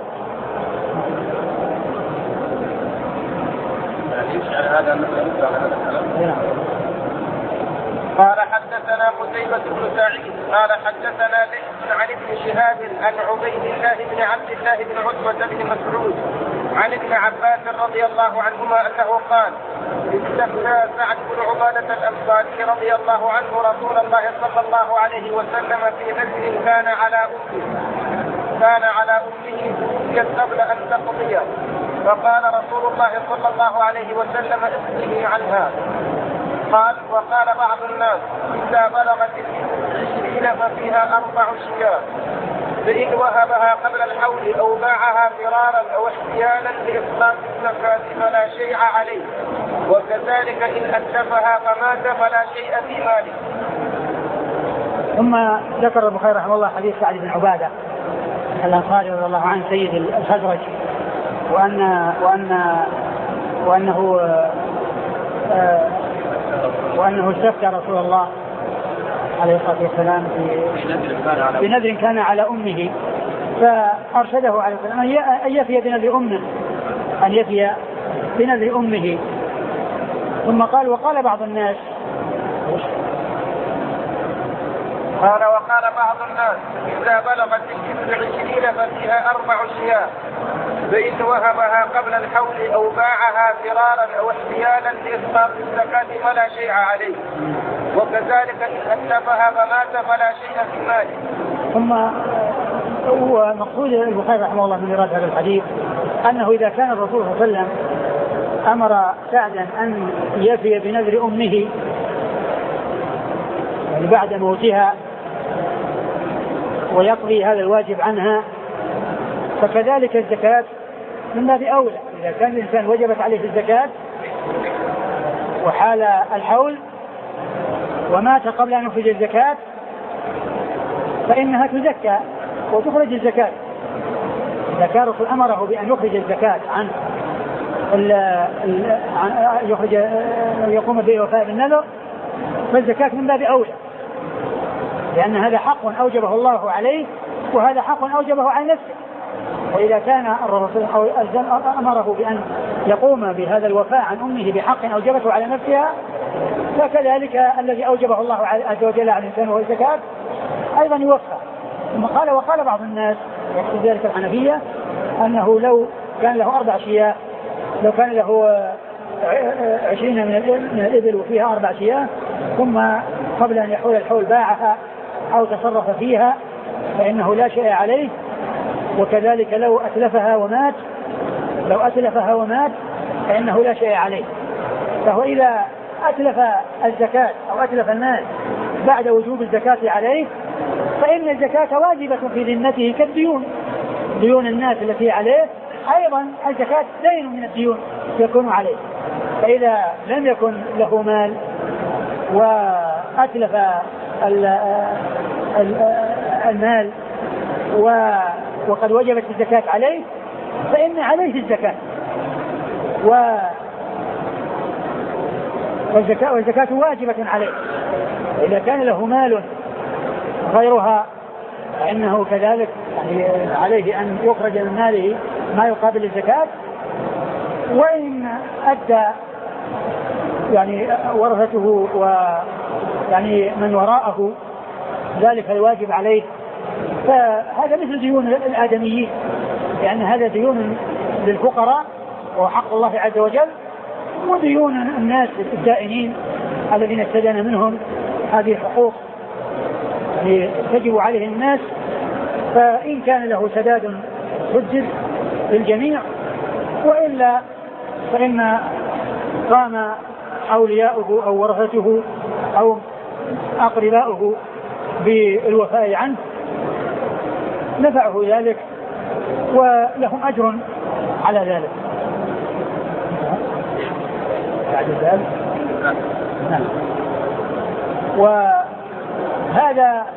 قال حدثنا قتيبة بن سعيد قال حدثنا ليث عن ابن شهاب عن عبيد الله بن عبد الله بن عتبة بن مسعود عن ابن عباس رضي الله عنهما أنه قال استفتى سعد بن عبادة الأنصاري رضي الله عنه رسول الله صلى الله عليه وسلم في نذر كان على أمه كان على أمه قبل أن تقضي، فقال رسول الله صلى الله عليه وسلم اقضه عنها. قال وقال بعض الناس إذا بلغت العشرين ففيها أربع شياه، فإن وهبها قبل الحول أو باعها فرارا أو احتيالا لإسقاط الزكاة فلا شيء عليه، وكذلك إن أتلفها فمات فلا شيء في ماله. ثم ذكر البخاري رحمه الله حديث سعد بن عبادة الأنصاري رضي الله عنه سيد الخزرج، وأن وأن وأنه آه وأنه استفتى رسول الله عليه الصلاة والسلام في نذر كان على أمه، فأرشده عليه السلام أن يفي بنذر أمه أن يفي بنذر أمه. ثم قال وقال بعض الناس قال وقال بعض الناس إذا بلغت العشرين ففيها أربع شياه، فإن وهبها قبل الحول أو باعها فرارا أو احتيالا لإسقاط الزكاة فلا شيء عليه، وكذلك إن أتلفها فمات فلا شيء في ماله. ثم هو مقصود البخاري رحمه الله من إيراد هذا الحديث أنه إذا كان الرسول صلى الله عليه وسلم أمر سعدا أن يفي بنذر أمه يعني بعد موتها ويقضي هذا الواجب عنها، فكذلك الزكاة من باب أولى. إذا كان الإنسان وجبت عليه الزكاة وحال الحول ومات قبل أن يخرج الزكاة فإنها تزكى وتخرج الزكاة. إذا كان الرسول أمره بأن يخرج الزكاة عن يخرج يقوم بوفاء بالنذر فالزكاة من باب أولى، لأن هذا حق أوجبه الله عليه وهذا حق أوجبه على نفسه. وإذا كان الرسول أمره بأن يقوم بهذا الوفاء عن أمه بحق أوجبته على نفسها فكذلك الذي أوجبه الله عز وجل على الإنسان وهو الزكاة أيضا يوفى. ثم قال وقال بعض الناس يقصد ذلك الحنفية أنه لو كان له أربع شياه، لو كان له عشرين من الإبل وفيها أربع شياه ثم قبل أن يحول الحول باعها أو تصرف فيها فإنه لا شيء عليه، وكذلك لو أتلفها ومات لو أتلفها ومات فإنه لا شيء عليه. فهو إذا أتلف الزكاة أو أتلف المال بعد وجوب الزكاة عليه فإن الزكاة واجبة في ذمته كالديون، ديون الناس التي عليه أيضا الزكاة دين من الديون يكون عليه. فإذا لم يكن له مال وأتلف المال وقد وجبت الزكاة عليه فإن عليه الزكاة والزكاة, والزكاة واجبة عليه. إذا كان له مال غيرها فإنه كذلك يعني عليه أن يخرج من ماله ما يقابل الزكاة. وإن أدى يعني ورثته ويعني من وراءه ذلك الواجب عليه فهذا مثل ديون الآدميين، لأن هذا ديون للفقراء وحق الله عز وجل، وديون الناس الدائنين الذين استدان منهم هذه الحقوق يعني تجب عليه الناس. فإن كان له سداد سدد للجميع، وإلا فإن قام أولياؤه أو ورثته أو أقرباؤه بالوفاء عنه نفعه ذلك ولهم أجر على ذلك. بعد ذلك نعم. و هذا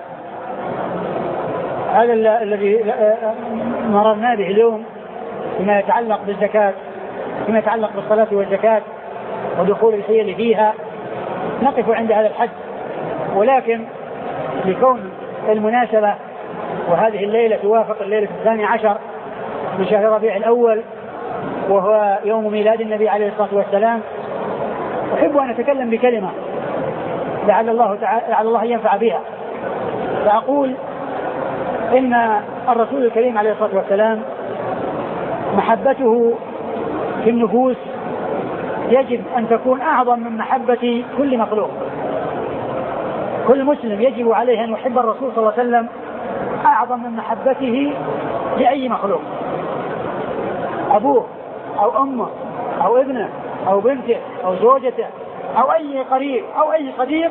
هذا الذي مررنا به اليوم فيما يتعلق بالزكاة، فيما يتعلق بالصلاة والزكاة ودخول الحيل فيها، نقف عند هذا الحد. ولكن لكون المناسبة وهذه الليلة توافق الليلة الثاني عشر من شهر ربيع الأول وهو يوم ميلاد النبي عليه الصلاة والسلام، أحب أن أتكلم بكلمة لعل الله تعالى لعل الله ينفع بها. فأقول إن الرسول الكريم عليه الصلاة والسلام محبته في النفوس يجب أن تكون أعظم من محبة كل مخلوق. كل مسلم يجب عليه أن يحب الرسول صلى الله عليه وسلم أعظم من محبته لأي مخلوق، أبوه أو أمه أو ابنه أو بنته أو زوجته أو أي قريب أو أي صديق.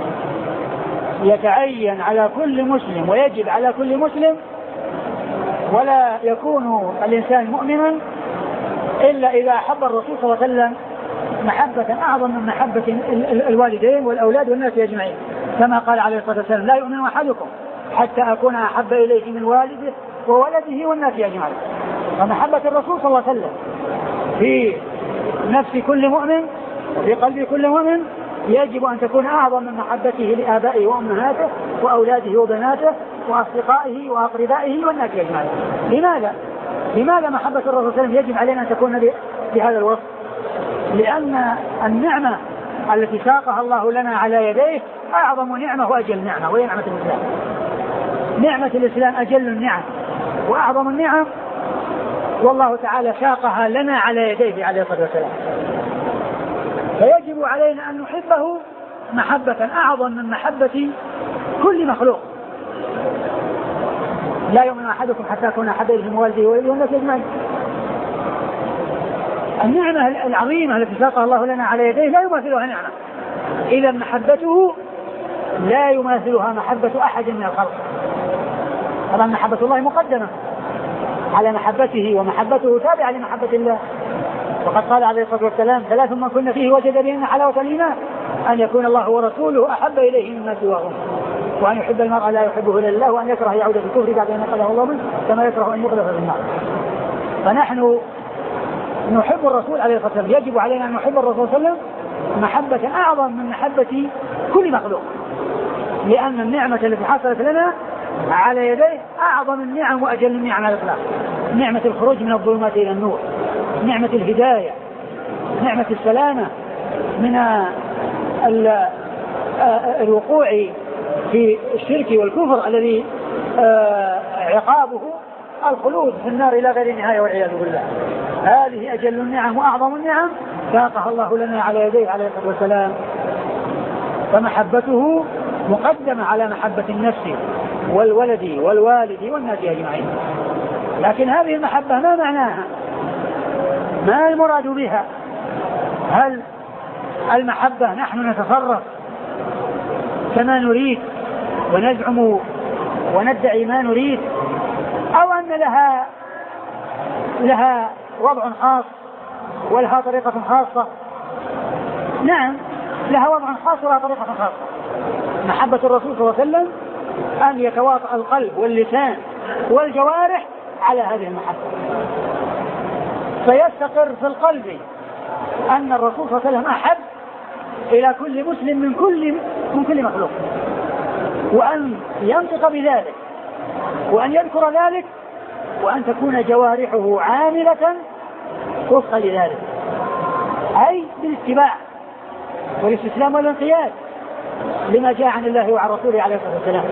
يتعين على كل مسلم ويجب على كل مسلم، ولا يكون الإنسان مؤمنا إلا إذا أحب الرسول صلى الله عليه وسلم محبة أعظم من محبة الوالدين والأولاد والناس أجمعين، كما قال عليه الصلاة والسلام: لا يؤمن أحدكم حتى أكون أحب إليه من والده وولده والناس أجمعين. فمحبة الرسول صلى الله عليه وسلم في نفس كل مؤمن وفي قلب كل مؤمن يجب أن تكون أعظم من محبته لآبائه وأمهاته وأولاده وبناته وأصدقائه وأقربائه والناس أجمعين. لماذا؟ لماذا محبة الرسول صلى الله عليه وسلم يجب علينا أن تكون بهذا الوصف؟ لأن النعمة التي ساقها الله لنا على يديه أعظم نعمة وأجل نعمة، وهي نعمة الإسلام. نعمة الإسلام أجل النعم وأعظم النعم، والله تعالى ساقها لنا على يديه عليه الصلاة والسلام. فيجب علينا أن نحبه محبة أعظم من محبة كل مخلوق. لا يؤمن أحدكم حتى أكون أحب إليه من والده والناس أجمعين. النعمة العظيمة التي ساقها الله لنا على يديه لا يماثلها نعمة، إذا محبته لا يماثلها محبة أحد من الخلق. طبعا محبة الله مقدمة على محبته، ومحبته تابعة لمحبة الله. وقد قال عليه الصلاة والسلام: ثلاث من كن فيه وجد بهن حلاوة الإيمان: أن يكون الله ورسوله أحب إليه مما سواهم، وأن يحب المرء لا يحبه إلا الله، وأن يكره يعود في الكفر بعد أن نقله الله منه كما يكره أن يقذف في النار. فنحن نحب الرسول عليه الصلاة والسلام، يجب علينا أن نحب الرسول صلى الله عليه وسلم محبة أعظم من محبة كل مخلوق، لأن النعمة التي حصلت لنا على يديه أعظم النعم وأجل النعم على الإطلاق. نعمة الخروج من الظلمات إلى النور، نعمة الهداية، نعمة السلامة من الوقوع في الشرك والكفر الذي عقابه الخلود في النار إلى غير نهاية والعياذ بالله. هذه أجل النعم وأعظم النعم ساقها الله لنا على يديه عليه الصلاة والسلام. فمحبته مقدمة على محبة النفس والولد والوالد والناس أجمعين. لكن هذه المحبة ما معناها؟ ما المراد بها؟ هل المحبة نحن نتصرف كما نريد ونزعم وندعي ما نريد، أو أن لها لها وضع خاص ولها طريقة خاصة؟ نعم، لها وضع خاص ولها طريقة خاصة. محبة الرسول صلى الله عليه وسلم أن يتواطأ القلب واللسان والجوارح على هذه المحبة، فيستقر في القلب أن الرسول صلى الله عليه وسلم أحب إلى كل مسلم من كل من كل مخلوق، وأن ينطق بذلك وأن يذكر ذلك، وأن تكون جوارحه عاملة وفقا لذلك، أي بالاتباع والاستسلام والانقياد لما جاء عن الله وعن رسوله عليه الصلاة والسلام.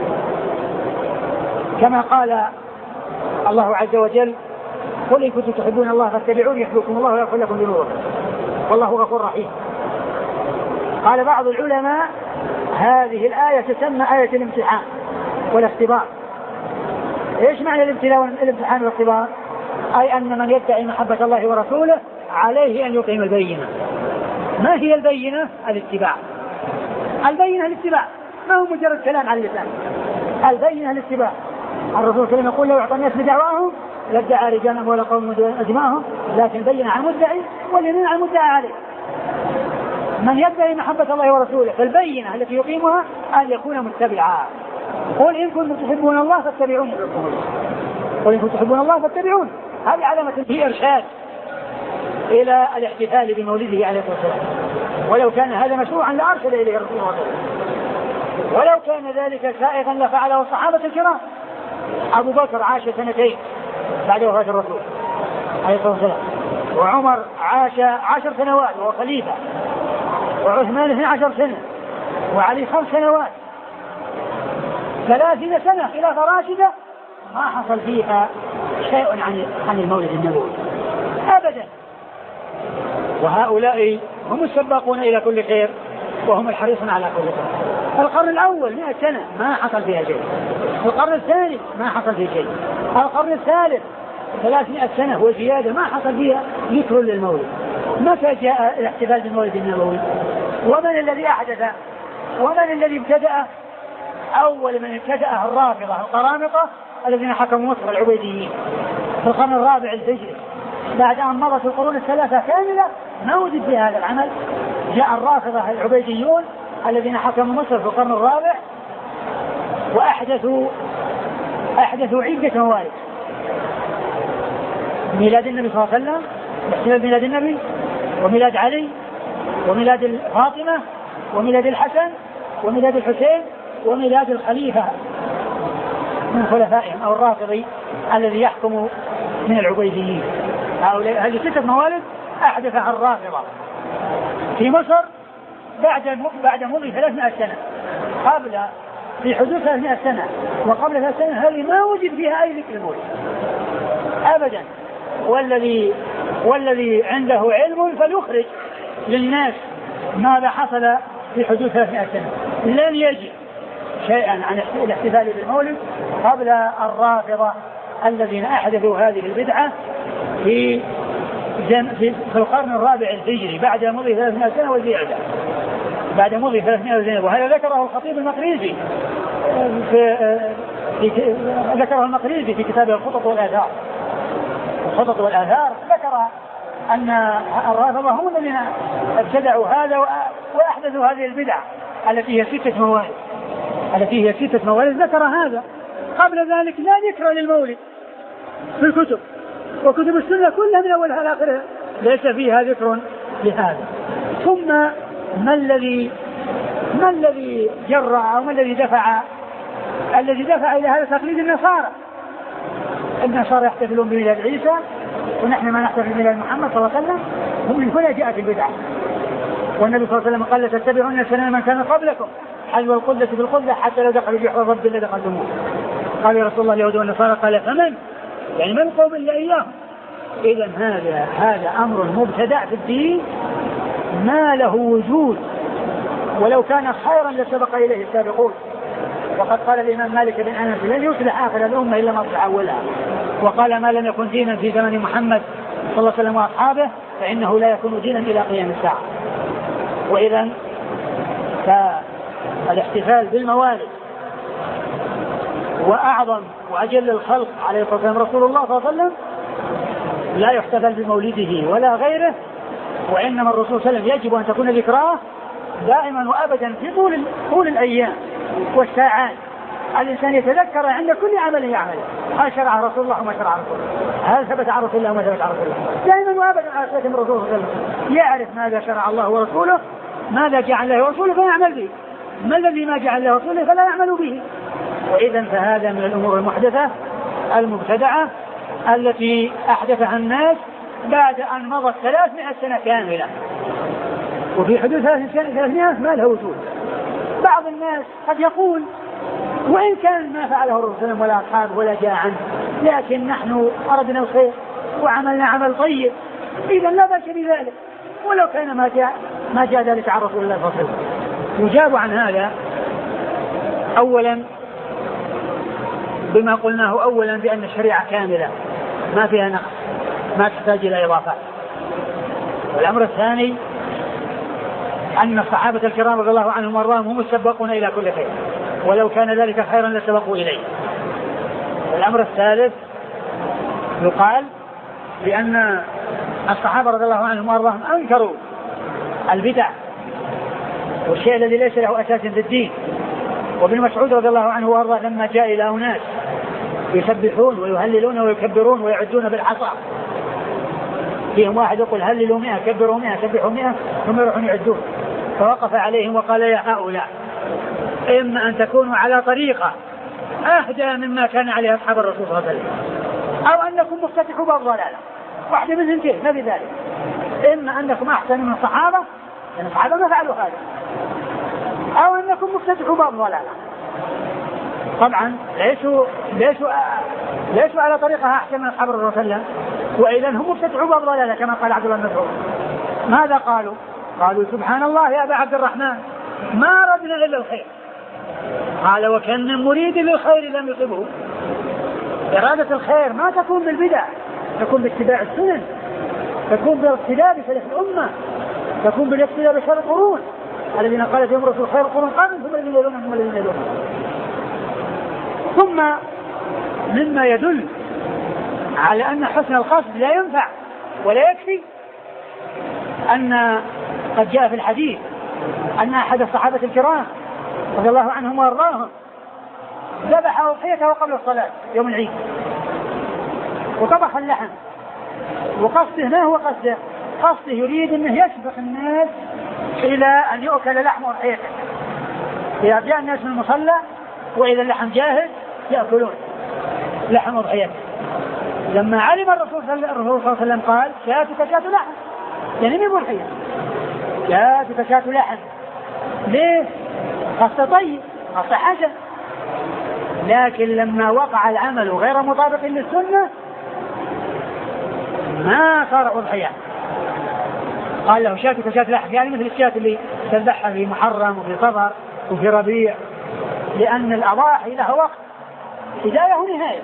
كما قال الله عز وجل: قل إن كنتم تحبون الله فاتبعوني يحببكم الله ويغفر لكم ذنوبكم والله غفور رحيم. قال بعض العلماء: هذه الآية تسمى آية الامتحان والاختبار. إيش معنى الابتلاء والامتحان والاختبار؟ أي أن من يدعي محبة الله ورسوله عليه أن يقيم البينة. ما هي البينة؟ الاتباع. البينة الاتباع، ما هو مجرد كلام على اللسان. البينة الاتباع. الرسول صلى الله عليه وسلم يقول: لو أعطى الناس بدعواهم لادعى رجال ولا قوم أجمعهم، لكن بين عن مدعي واليمين عن مدعي عليه. من يدعي محبة الله ورسوله فالبينة التي يقيمها أن يكون متبعا قل إن كنتم تحبون الله فاتبعوني قل إن كنتم تحبون الله فاتبعوني. هذه علامة في إرشاد إلى الاحتفال بمولده عليه الصلاة والسلام. ولو كان هذا مشروعا لأرشد إليه الرسول صلى الله عليه وسلم، ولو كان ذلك سائغا لفعله الصحابة الكرام. أبو بكر عاش سنتين بعد وفاة الرسول عليه الصلاة والسلام، وعمر عاش عشر سنوات وهو خليفة، وعثمان اثني عشر سنة، وعلي خمس سنوات، ثلاثين سنة خلافة راشدة ما حصل فيها شيء عن عن المولد النبوي أبدا. وهؤلاء هم السباقون إلى كل خير وهم الحريصون على كل خير. القرن الأول مئة سنة ما حصل فيها شيء، القرن الثاني ما حصل فيه شيء، القرن الثالث ثلاثمائة سنة وزيادة ما حصل فيها ذكر للمولد. متى جاء الاحتفال بالمولد النبوي؟ ومن الذي أحدث؟ ومن الذي ابتدأ؟ أول من ابتدأ الرافضة القرامطة الذين حكموا مصر العبيديين في القرن الرابع الهجري. بعد أن مضت القرون الثلاثة كاملة ما وجد في هذا العمل، جاء الرافضة العبيديون الذين حكموا مصر في القرن الرابع وأحدثوا أحدثوا عدة موالد: ميلاد النبي صلى الله عليه وسلم، احتفال ميلاد النبي، وميلاد علي، وميلاد فاطمة، وميلاد الحسن، وميلاد الحسين، وميلاد الخليفة من خلفائهم أو الرافضي الذي يحكم من العبيديين. هذه ستة موالد أحدثها الرافضة في مصر بعد بعد مضي ثلاثمائة سنة. قبل في حدود ثلاثمائة سنة وقبل ثلاث سنة هذه ما وجد فيها أي ذكر المولد أبدا. والذي والذي عنده علم فليخرج للناس ماذا حصل في حدود ثلاثمائة سنة. لن يجد شيئا عن الاحتفال بالمولد قبل الرافضة الذين أحدثوا هذه البدعة في في القرن الرابع الهجري بعد مضي ثلاثمائة سنة وزيادة. بعد مضي ثلاثمائة وزيادة. وهذا ذكره الخطيب المقريزي في, في ذكره المقريزي في كتابه الخطط والآثار. الخطط والآثار ذكر أن الرافضة هم الذين ابتدعوا هذا وأحدثوا هذه البدع التي هي ستة موالد التي هي ستة موالد ذكر هذا. قبل ذلك لا ذكر للمولد في الكتب، وكتب السنة كلها من أولها إلى آخرها ليس فيها ذكر لهذا. ثم ما الذي ما الذي جرع أو ما الذي دفع الذي دفع إلى هذا تقليد النصارى. النصارى يحتفلون بميلاد عيسى ونحن ما نحتفل بميلاد محمد صلى الله عليه وسلم. هم من هنا جاءت البدعة. والنبي صلى الله عليه وسلم قال: تتبعون سنن من كان قبلكم حذو القدة بالقدة حتى لو دخلوا بحر ضد لدخلتموه. قال يا رسول الله اليهود والنصارى. قال: فمن؟ يعني من قوم إلا إياهم. إذا هذا هذا أمر مبتدع في الدين ما له وجود، ولو كان خيرا لسبق إليه السابقون. وقد قال الإمام مالك بن أنس: لن يصلح آخر الأمة إلا ما أصلح أولها. وقال: ما لم يكن دينا في زمن محمد صلى الله عليه وسلم وأصحابه فإنه لا يكون دينا إلى قيام الساعة. وإذا فالاحتفال بالموالد وأعظم وأجل الخلق عليه الصلاة والسلام رسول الله صلى الله عليه وسلم لا يحتفل بمولده ولا غيره، وإنما الرسول صلى الله عليه وسلم يجب أن تكون ذكراه دائما وأبدا في طول طول الأيام والساعات. الإنسان يتذكر عند كل عمل يعمله هل شرع رسول الله وما شرع رسول الله، هل ثبت عن رسول الله وما ثبت عن رسول الله. دائما وأبدا على سيدنا الرسول صلى الله عليه وسلم يعرف ماذا شرع الله ورسوله، ماذا جعل له ورسوله فيعمل به، ما الذي ما جعل له ورسوله فلا يعمل به. وإذا فهذا من الأمور المحدثة المبتدعة التي أحدثها الناس بعد أن مضت ثلاثمائة سنة كاملة، وفي حدود ثلاثمائة ما له وجود. بعض الناس قد يقول: وإن كان ما فعله الرسول ولا أصحابه ولا جاء عنه، لكن نحن أردنا الخير وعملنا عمل طيب، إذا لا بأس بذلك ولو كان ما جاء ما جاء ذلك عن رسول الله صلى الله عليه وسلم. يجاب عن هذا أولا بما قلناه أولا بأن الشريعة كاملة ما فيها نقص ما تحتاج إلى إضافات. والأمر الثاني أن الصحابة الكرام رضي الله عنهم وارضاهم هم السباقون إلى كل خير، ولو كان ذلك خيرا لسبقوا إليه. والأمر الثالث يقال بأن الصحابة رضي الله عنهم وارضاهم أنكروا البدع والشيء الذي ليس له أساس في الدين، وابن مسعود رضي الله عنه وارضاه لما جاء الى اناس يسبحون ويهللون ويكبرون ويعدون بالحصى، فيهم واحد يقول هللوا مئة كبروا مئة سبحوا مئة ثم يروحون يعدون، فوقف عليهم وقال يا هؤلاء إما أن تكونوا على طريقة أهدى مما كان عليه أصحاب الرسول صلى الله عليه وسلم، أو أنكم مفتتحوا باب ضلالة، واحدة من اثنتين ما في ذلك. إما أنكم أحسن من الصحابة لأن الصحابة ما فعلوا هذا، أو أنكم مفتتحوا باب ضلالة. طبعا ليسوا ليسوا ليسوا على طريقة أحسن من أصحاب الرسول صلى الله عليه وسلم، وإذا هم مفتتحوا باب ضلالة كما قال عبد الله بن مسعود. ماذا قالوا؟ قالوا سبحان الله يا أبا عبد الرحمن ما أردنا إلا الخير. قال وكان من مريد للخير لم يصبه. إرادة الخير ما تكون بالبدع، تكون باتباع السنن، تكون بالاقتداء بسلف الأمة، تكون بالاقتداء بشر القرون الذين قال فيهم رسول خير القرون قرن ثم الذين يلونهم ثم الذين يلونهم. ثم مما يدل على أن حسن القصد لا ينفع ولا يكفي أن قد جاء في الحديث أن أحد الصحابة الكرام رضي الله عنهم وارضاهم ذبح أضحيته قبل الصلاة يوم العيد وطبخ اللحم، وقصده ما هو قصده؟ قصده يريد أنه يسبق الناس إلى أن يؤكل لحم أضحيته. إذا جاء الناس من المصلى وإذا اللحم جاهز يأكلون لحم أضحيته. لما علم الرسول صلى الله عليه وسلم قال شاتك شات لحم، يعني مين أضحية؟ شاتك شات لحم. ليه؟ قصد طيب، قصد حسن. لكن لما وقع العمل غير مطابق للسنة ما صار أضحية. قال له شاتك شات لحم، يعني مثل الشات اللي تذبحها في محرم وفي صفر وفي ربيع، لأن الأضاحي لها وقت بداية ونهاية،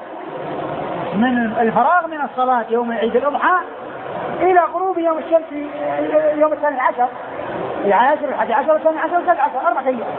من الفراغ من الصلاة يوم عيد الأضحى إلى غروب يوم الشمس يوم الثاني عشر، العاشر الحادي عشر الثاني عشر الثالث عشر، أربعة أيام.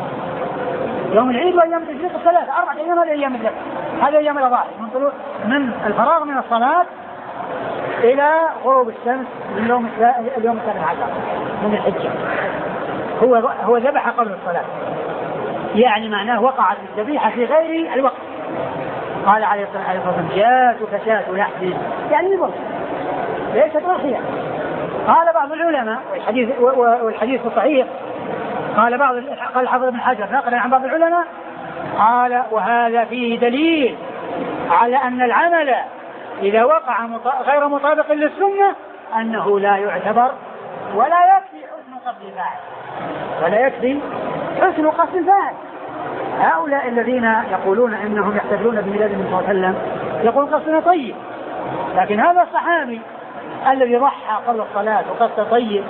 يوم العيد وأيام التشريق الثلاثة، أربعة أيام هذه أيام الذبح، هذه أيام الأضاحي من طلوع من الفراغ من الصلاة إلى غروب الشمس من يوم اليوم الثاني عشر من الحجة. هو هو ذبح قبل الصلاة، يعني معناه وقعت الذبيحة في غير الوقت. قال عليه الصلاة والسلام جاتك شات لحم، يعني الوقت ليست أضحية. قال بعض العلماء والحديث والحديث صحيح، قال بعض قال حافظ بن حجر نقلا عن بعض العلماء قال وهذا فيه دليل على أن العمل إذا وقع غير مطابق للسنة أنه لا يعتبر ولا يكفي حسن قصد الفاعل، ولا يكفي حسن قصد الفاعل. هؤلاء الذين يقولون إنهم يحتفلون بميلاد النبي صلى الله عليه وسلم يقول قصدنا طيب، لكن هذا الصحابي الذي ضحى قبل الصلاة وقصد طيب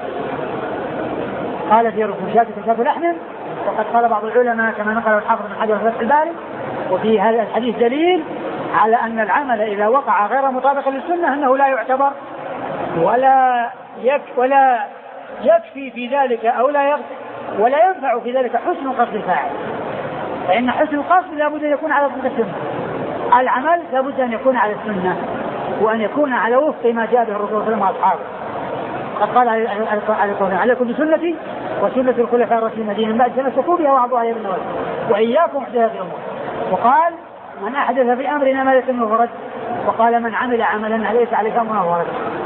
قال في رسول شاتك شات لحم. وقد قال بعض العلماء كما نقل الحافظ بن حجر في فتح الباري وفي هذا الحديث دليل على أن العمل إذا وقع غير مطابق للسنة أنه لا يعتبر ولا يك ولا يكفي في ذلك أو لا ولا ينفع في ذلك حسن قصد الفاعل، فإن حسن القصد لابد أن يكون على وفق السنة، العمل لابد أن يكون على السنة وأن يكون على وفق ما جاء به الرسول صلى الله عليه وسلم وأصحابه. قد قال عليكم بسنتي وسنة الخلفاء الراشدين من بعد تمسكوا بها وعضوا عليها بالنواجذ وإياكم محدثات الأمور. وقال من أحدث في أمرنا ما ليس منه فرد، وقال من عمل عملا ليس عليه أمرنا فرد.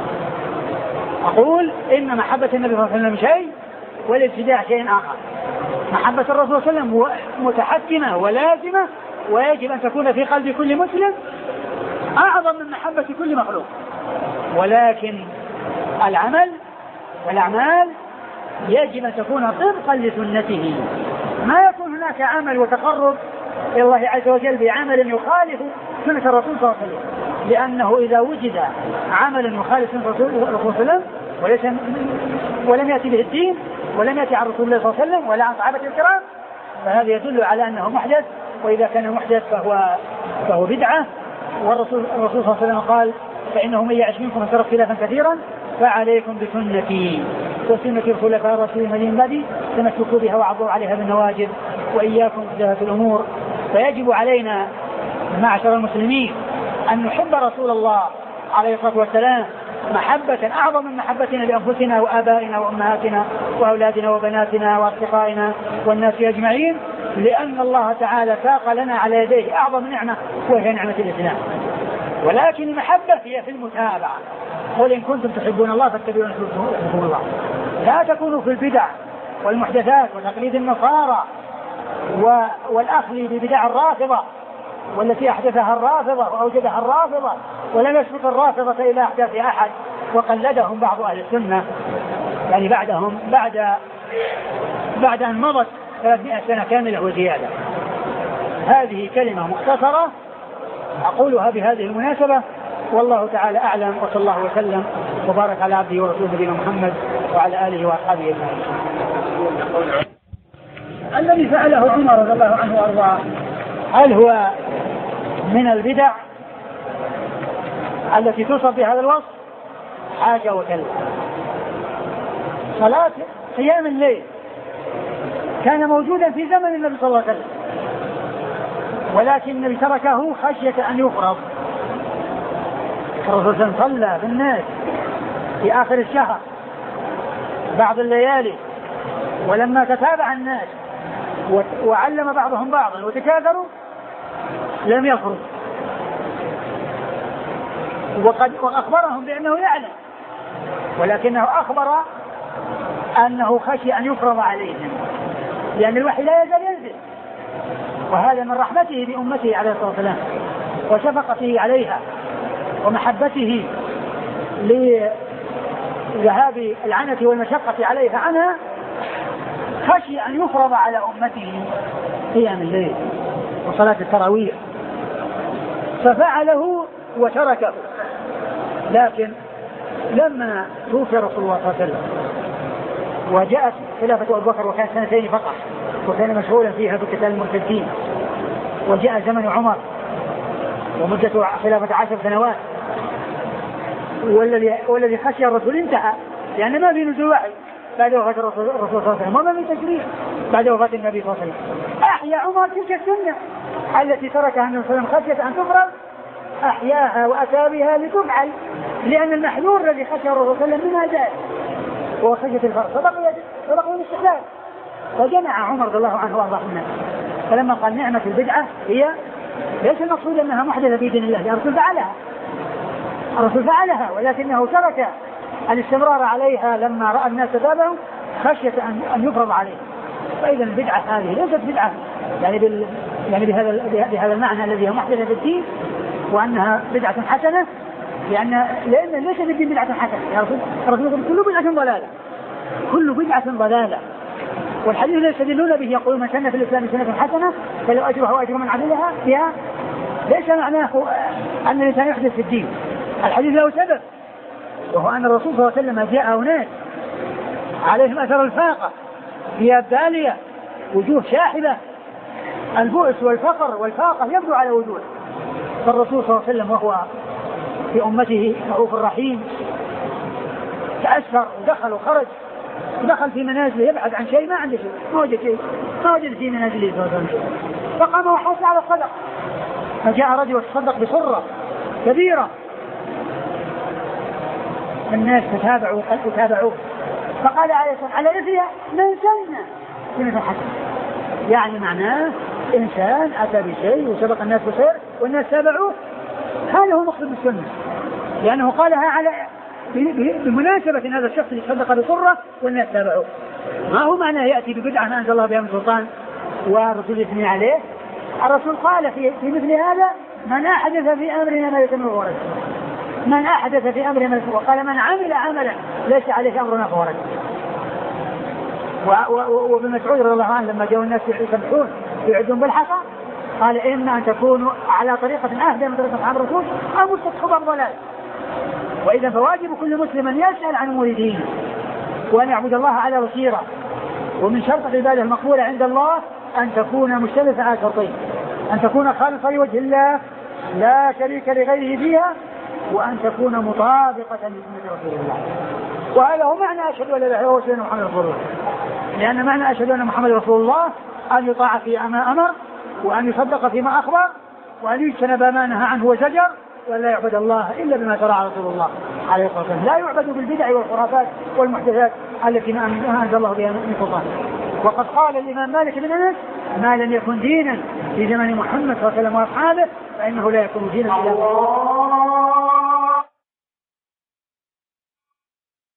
أقول إن محبة النبي صلى الله عليه وسلم شيء والابتداع شيء آخر. محبة الرسول صلى الله عليه وسلم متحكمة ولازمة ويجب أن تكون في قلب كل مسلم أعظم من محبة كل مخلوق، ولكن العمل والأعمال يجب أن تكون طبقا لسنته. ما يكون هناك عمل وتقرب إلى الله عز وجل بعمل يخالف سنة الرسول صلى الله عليه وسلم، لأنه إذا وجد عمل يخالف سنة الرسول صلى الله عليه وسلم وليس ولم يأتي به الدين ولم يأتي عن رسول الله صلى الله عليه وسلم ولا عن صحابة الكرام فهذا يدل على أنه محدث، وإذا كان محدث فهو فهو بدعة. والرسول الرسول صلى الله عليه وسلم قال فإنه من يعش منكم فسيرى اختلافا كثيرا فعليكم بسنتي وسنة الخلفاء الراشدين من بعدي تمسكوا بها وعضوا عليها بالنواجذ وإياكم محدثات الأمور. فيجب علينا معشر المسلمين أن نحب رسول الله عليه الصلاة والسلام محبة أعظم من محبتنا لأنفسنا وآبائنا وأمهاتنا وأولادنا وبناتنا وأصدقائنا والناس أجمعين، لأن الله تعالى ساق لنا على يديه أعظم نعمة وهي نعمة الإسلام. ولكن المحبة هي في المتابعة. قل إن كنتم تحبون الله فاتبعوني يحببكم الله. لا تكونوا في البدع والمحدثات وتقليد النصارى والأخذ ببدع الرافضة والتي أحدثها الرافضة وأوجدها الرافضة، ولم يسبق الرافضة إلى أحداث أحد، وقلدهم بعض أهل السنة يعني بعدهم بعد بعد أن مضت ثلاثمائة سنة كاملة وزيادة. هذه كلمة مختصرة أقولها بهذه المناسبة، والله تعالى أعلم، وصلى الله وسلم وبارك على عبده ورسوله نبينا محمد وعلى آله وأصحابه أجمعين. الذي فعله عمر رضي الله عنه وأرضاه هل هو من البدع التي توصف بهذا الوصف؟ حاجة وكلا. صلاة قيام الليل كان موجودا في زمن النبي صلى الله عليه وسلم، ولكن النبي تركه خشية أن يفرض. الرسول صلى الله عليه وسلم صلى بالناس في آخر الشهر بعض الليالي، ولما تتابع الناس وعلم بعضهم بعضا وتكاثروا لم يفرض، وقد وأخبرهم بأنه يعلم، ولكنه أخبر أنه خشي أن يفرض عليهم، لأن الوحي لا يزال ينزل، وهذا من رحمته بأمته عليه الصلاة والسلام وشفقته عليها ومحبته لذهاب العنة والمشقة عليها عنها، خشي أن يفرض على أمته قيام الليل وصلاة التراويح ففعله وتركه. لكن لما توفي رسول الله صلى الله عليه وسلم وجاءت خلافة أبو بكر وكان سنتين فقط وكان مشغولا فيها بقتال المرتدين، وجاء زمن عمر ومدة خلافة عشر سنوات، والذي والذي خشي الرسول انتهى، لأن ما في نزول وحي بعد وفاة الرسول صلى الله عليه وسلم وما في تشريع بعد وفاة النبي صلى الله عليه وسلم. أحيا عمر تلك السنة التي تركها النبي صلى الله عليه وسلم خشية أن تفرض، أحياها وأتى بها لتفعل، لأن المحذور الذي خشى الرسول صلى الله عليه وسلم منها زاد وهو خشية الفرض، فبقي فبقي الاستحلال، فجمع عمر رضي الله عنه وارضاه الناس. فلما قال نعمة البدعة هي ليس المقصود أنها محدثة في دين الله، الرسول فعلها الرسول فعلها ولكنه ترك الاستمرار عليها لما رأى الناس تتابعوا خشية أن يفرض عليه. فإذا البدعة هذه ليست بدعة يعني بال يعني بهذا بهذا المعنى الذي هو محدثة في الدين وأنها بدعة حسنة، لأن لأن ليس في الدين بدعة حسنة. يا رسول الرسول يقول كل بدعة ضلالة، كل بدعة ضلالة، والحديث الذي يستدلون به يقول من سن في الإسلام سنة حسنة فلو أجره وأجر من عملها بها، ليس معناه أن الإنسان يحدث في الدين. الحديث له سبب، وهو أن الرسول صلى الله عليه وسلم جاء أناس عليهم أثر الفاقة، ثياب بالية، وجوه شاحبة، البؤس والفقر والفاقة يبدو على وجوه، فالرسول صلى الله عليه وسلم وهو في أمته رؤوف رحيم تأثر ودخل وخرج، ودخل في منازله يبعد عن شيء ما عنده شيء، ما وجد شيء، ما وجد في منازله صلى الله عليه وسلم، فقام وحث على الصدق، فجاء رجل يتصدق بصرة كبيرة، الناس تتابعوا وتابعوه، فقال على إثرها من سنة سنة حسنة، يعني معناه إنسان أتى بشيء وسبق الناس بخير والناس تابعوه، هذا هو مقصد السنة، لأنه قالها على بمناسبة إن هذا الشخص يتصدق بصرة والناس تابعوه، ما هو معناه يأتي ببدعة ما أنزل الله بها من سلطان والرسول يثني عليه. الرسول قال في, في مثل هذا من أحدث في أمرنا ما يتم ورد، من أحدث في أمرنا ما يتم، وقال من عمل عملا ليس عليه أمرنا فورد. وابن مسعود رضي الله عنه لما جاءوا الناس يسبحون يعدون بالحصى قال إما أن تكونوا على طريقة أهدى من طريقة أصحاب الرسول أو مستقحب الضلال. وإذا فواجب كل مسلم أن يسأل عن أمور دينه وأن يعبد الله على بصيرة، ومن شرط العبادة المقبولة عند الله أن تكون مشتركة على شرطين: أن تكون خالصة لوجه الله لا شريك لغيره فيها، وأن تكون مطابقة لسنة رسول الله. وهذا هو معنى أشهد أن لا إله إلا الله وأشهد أن محمدا رسول الله، لأن معنى أشهد أن محمدا رسول الله أن يطاع فيما أمر، وأن يصدق فيما أخبر، وأن يجتنب ما نهى عنه وزجر، ولا يعبد الله إلا بما شرع رسول الله عليه الصلاة والسلام، لا يعبد بالبدع والخرافات والمحدثات التي ما أنزل الله بها من سلطان. وقد قال الإمام مالك بن أنس: ما لم يكن دينا في زمن محمد صلى الله عليه وسلم وأصحابه فإنه لا يكون دينا إلا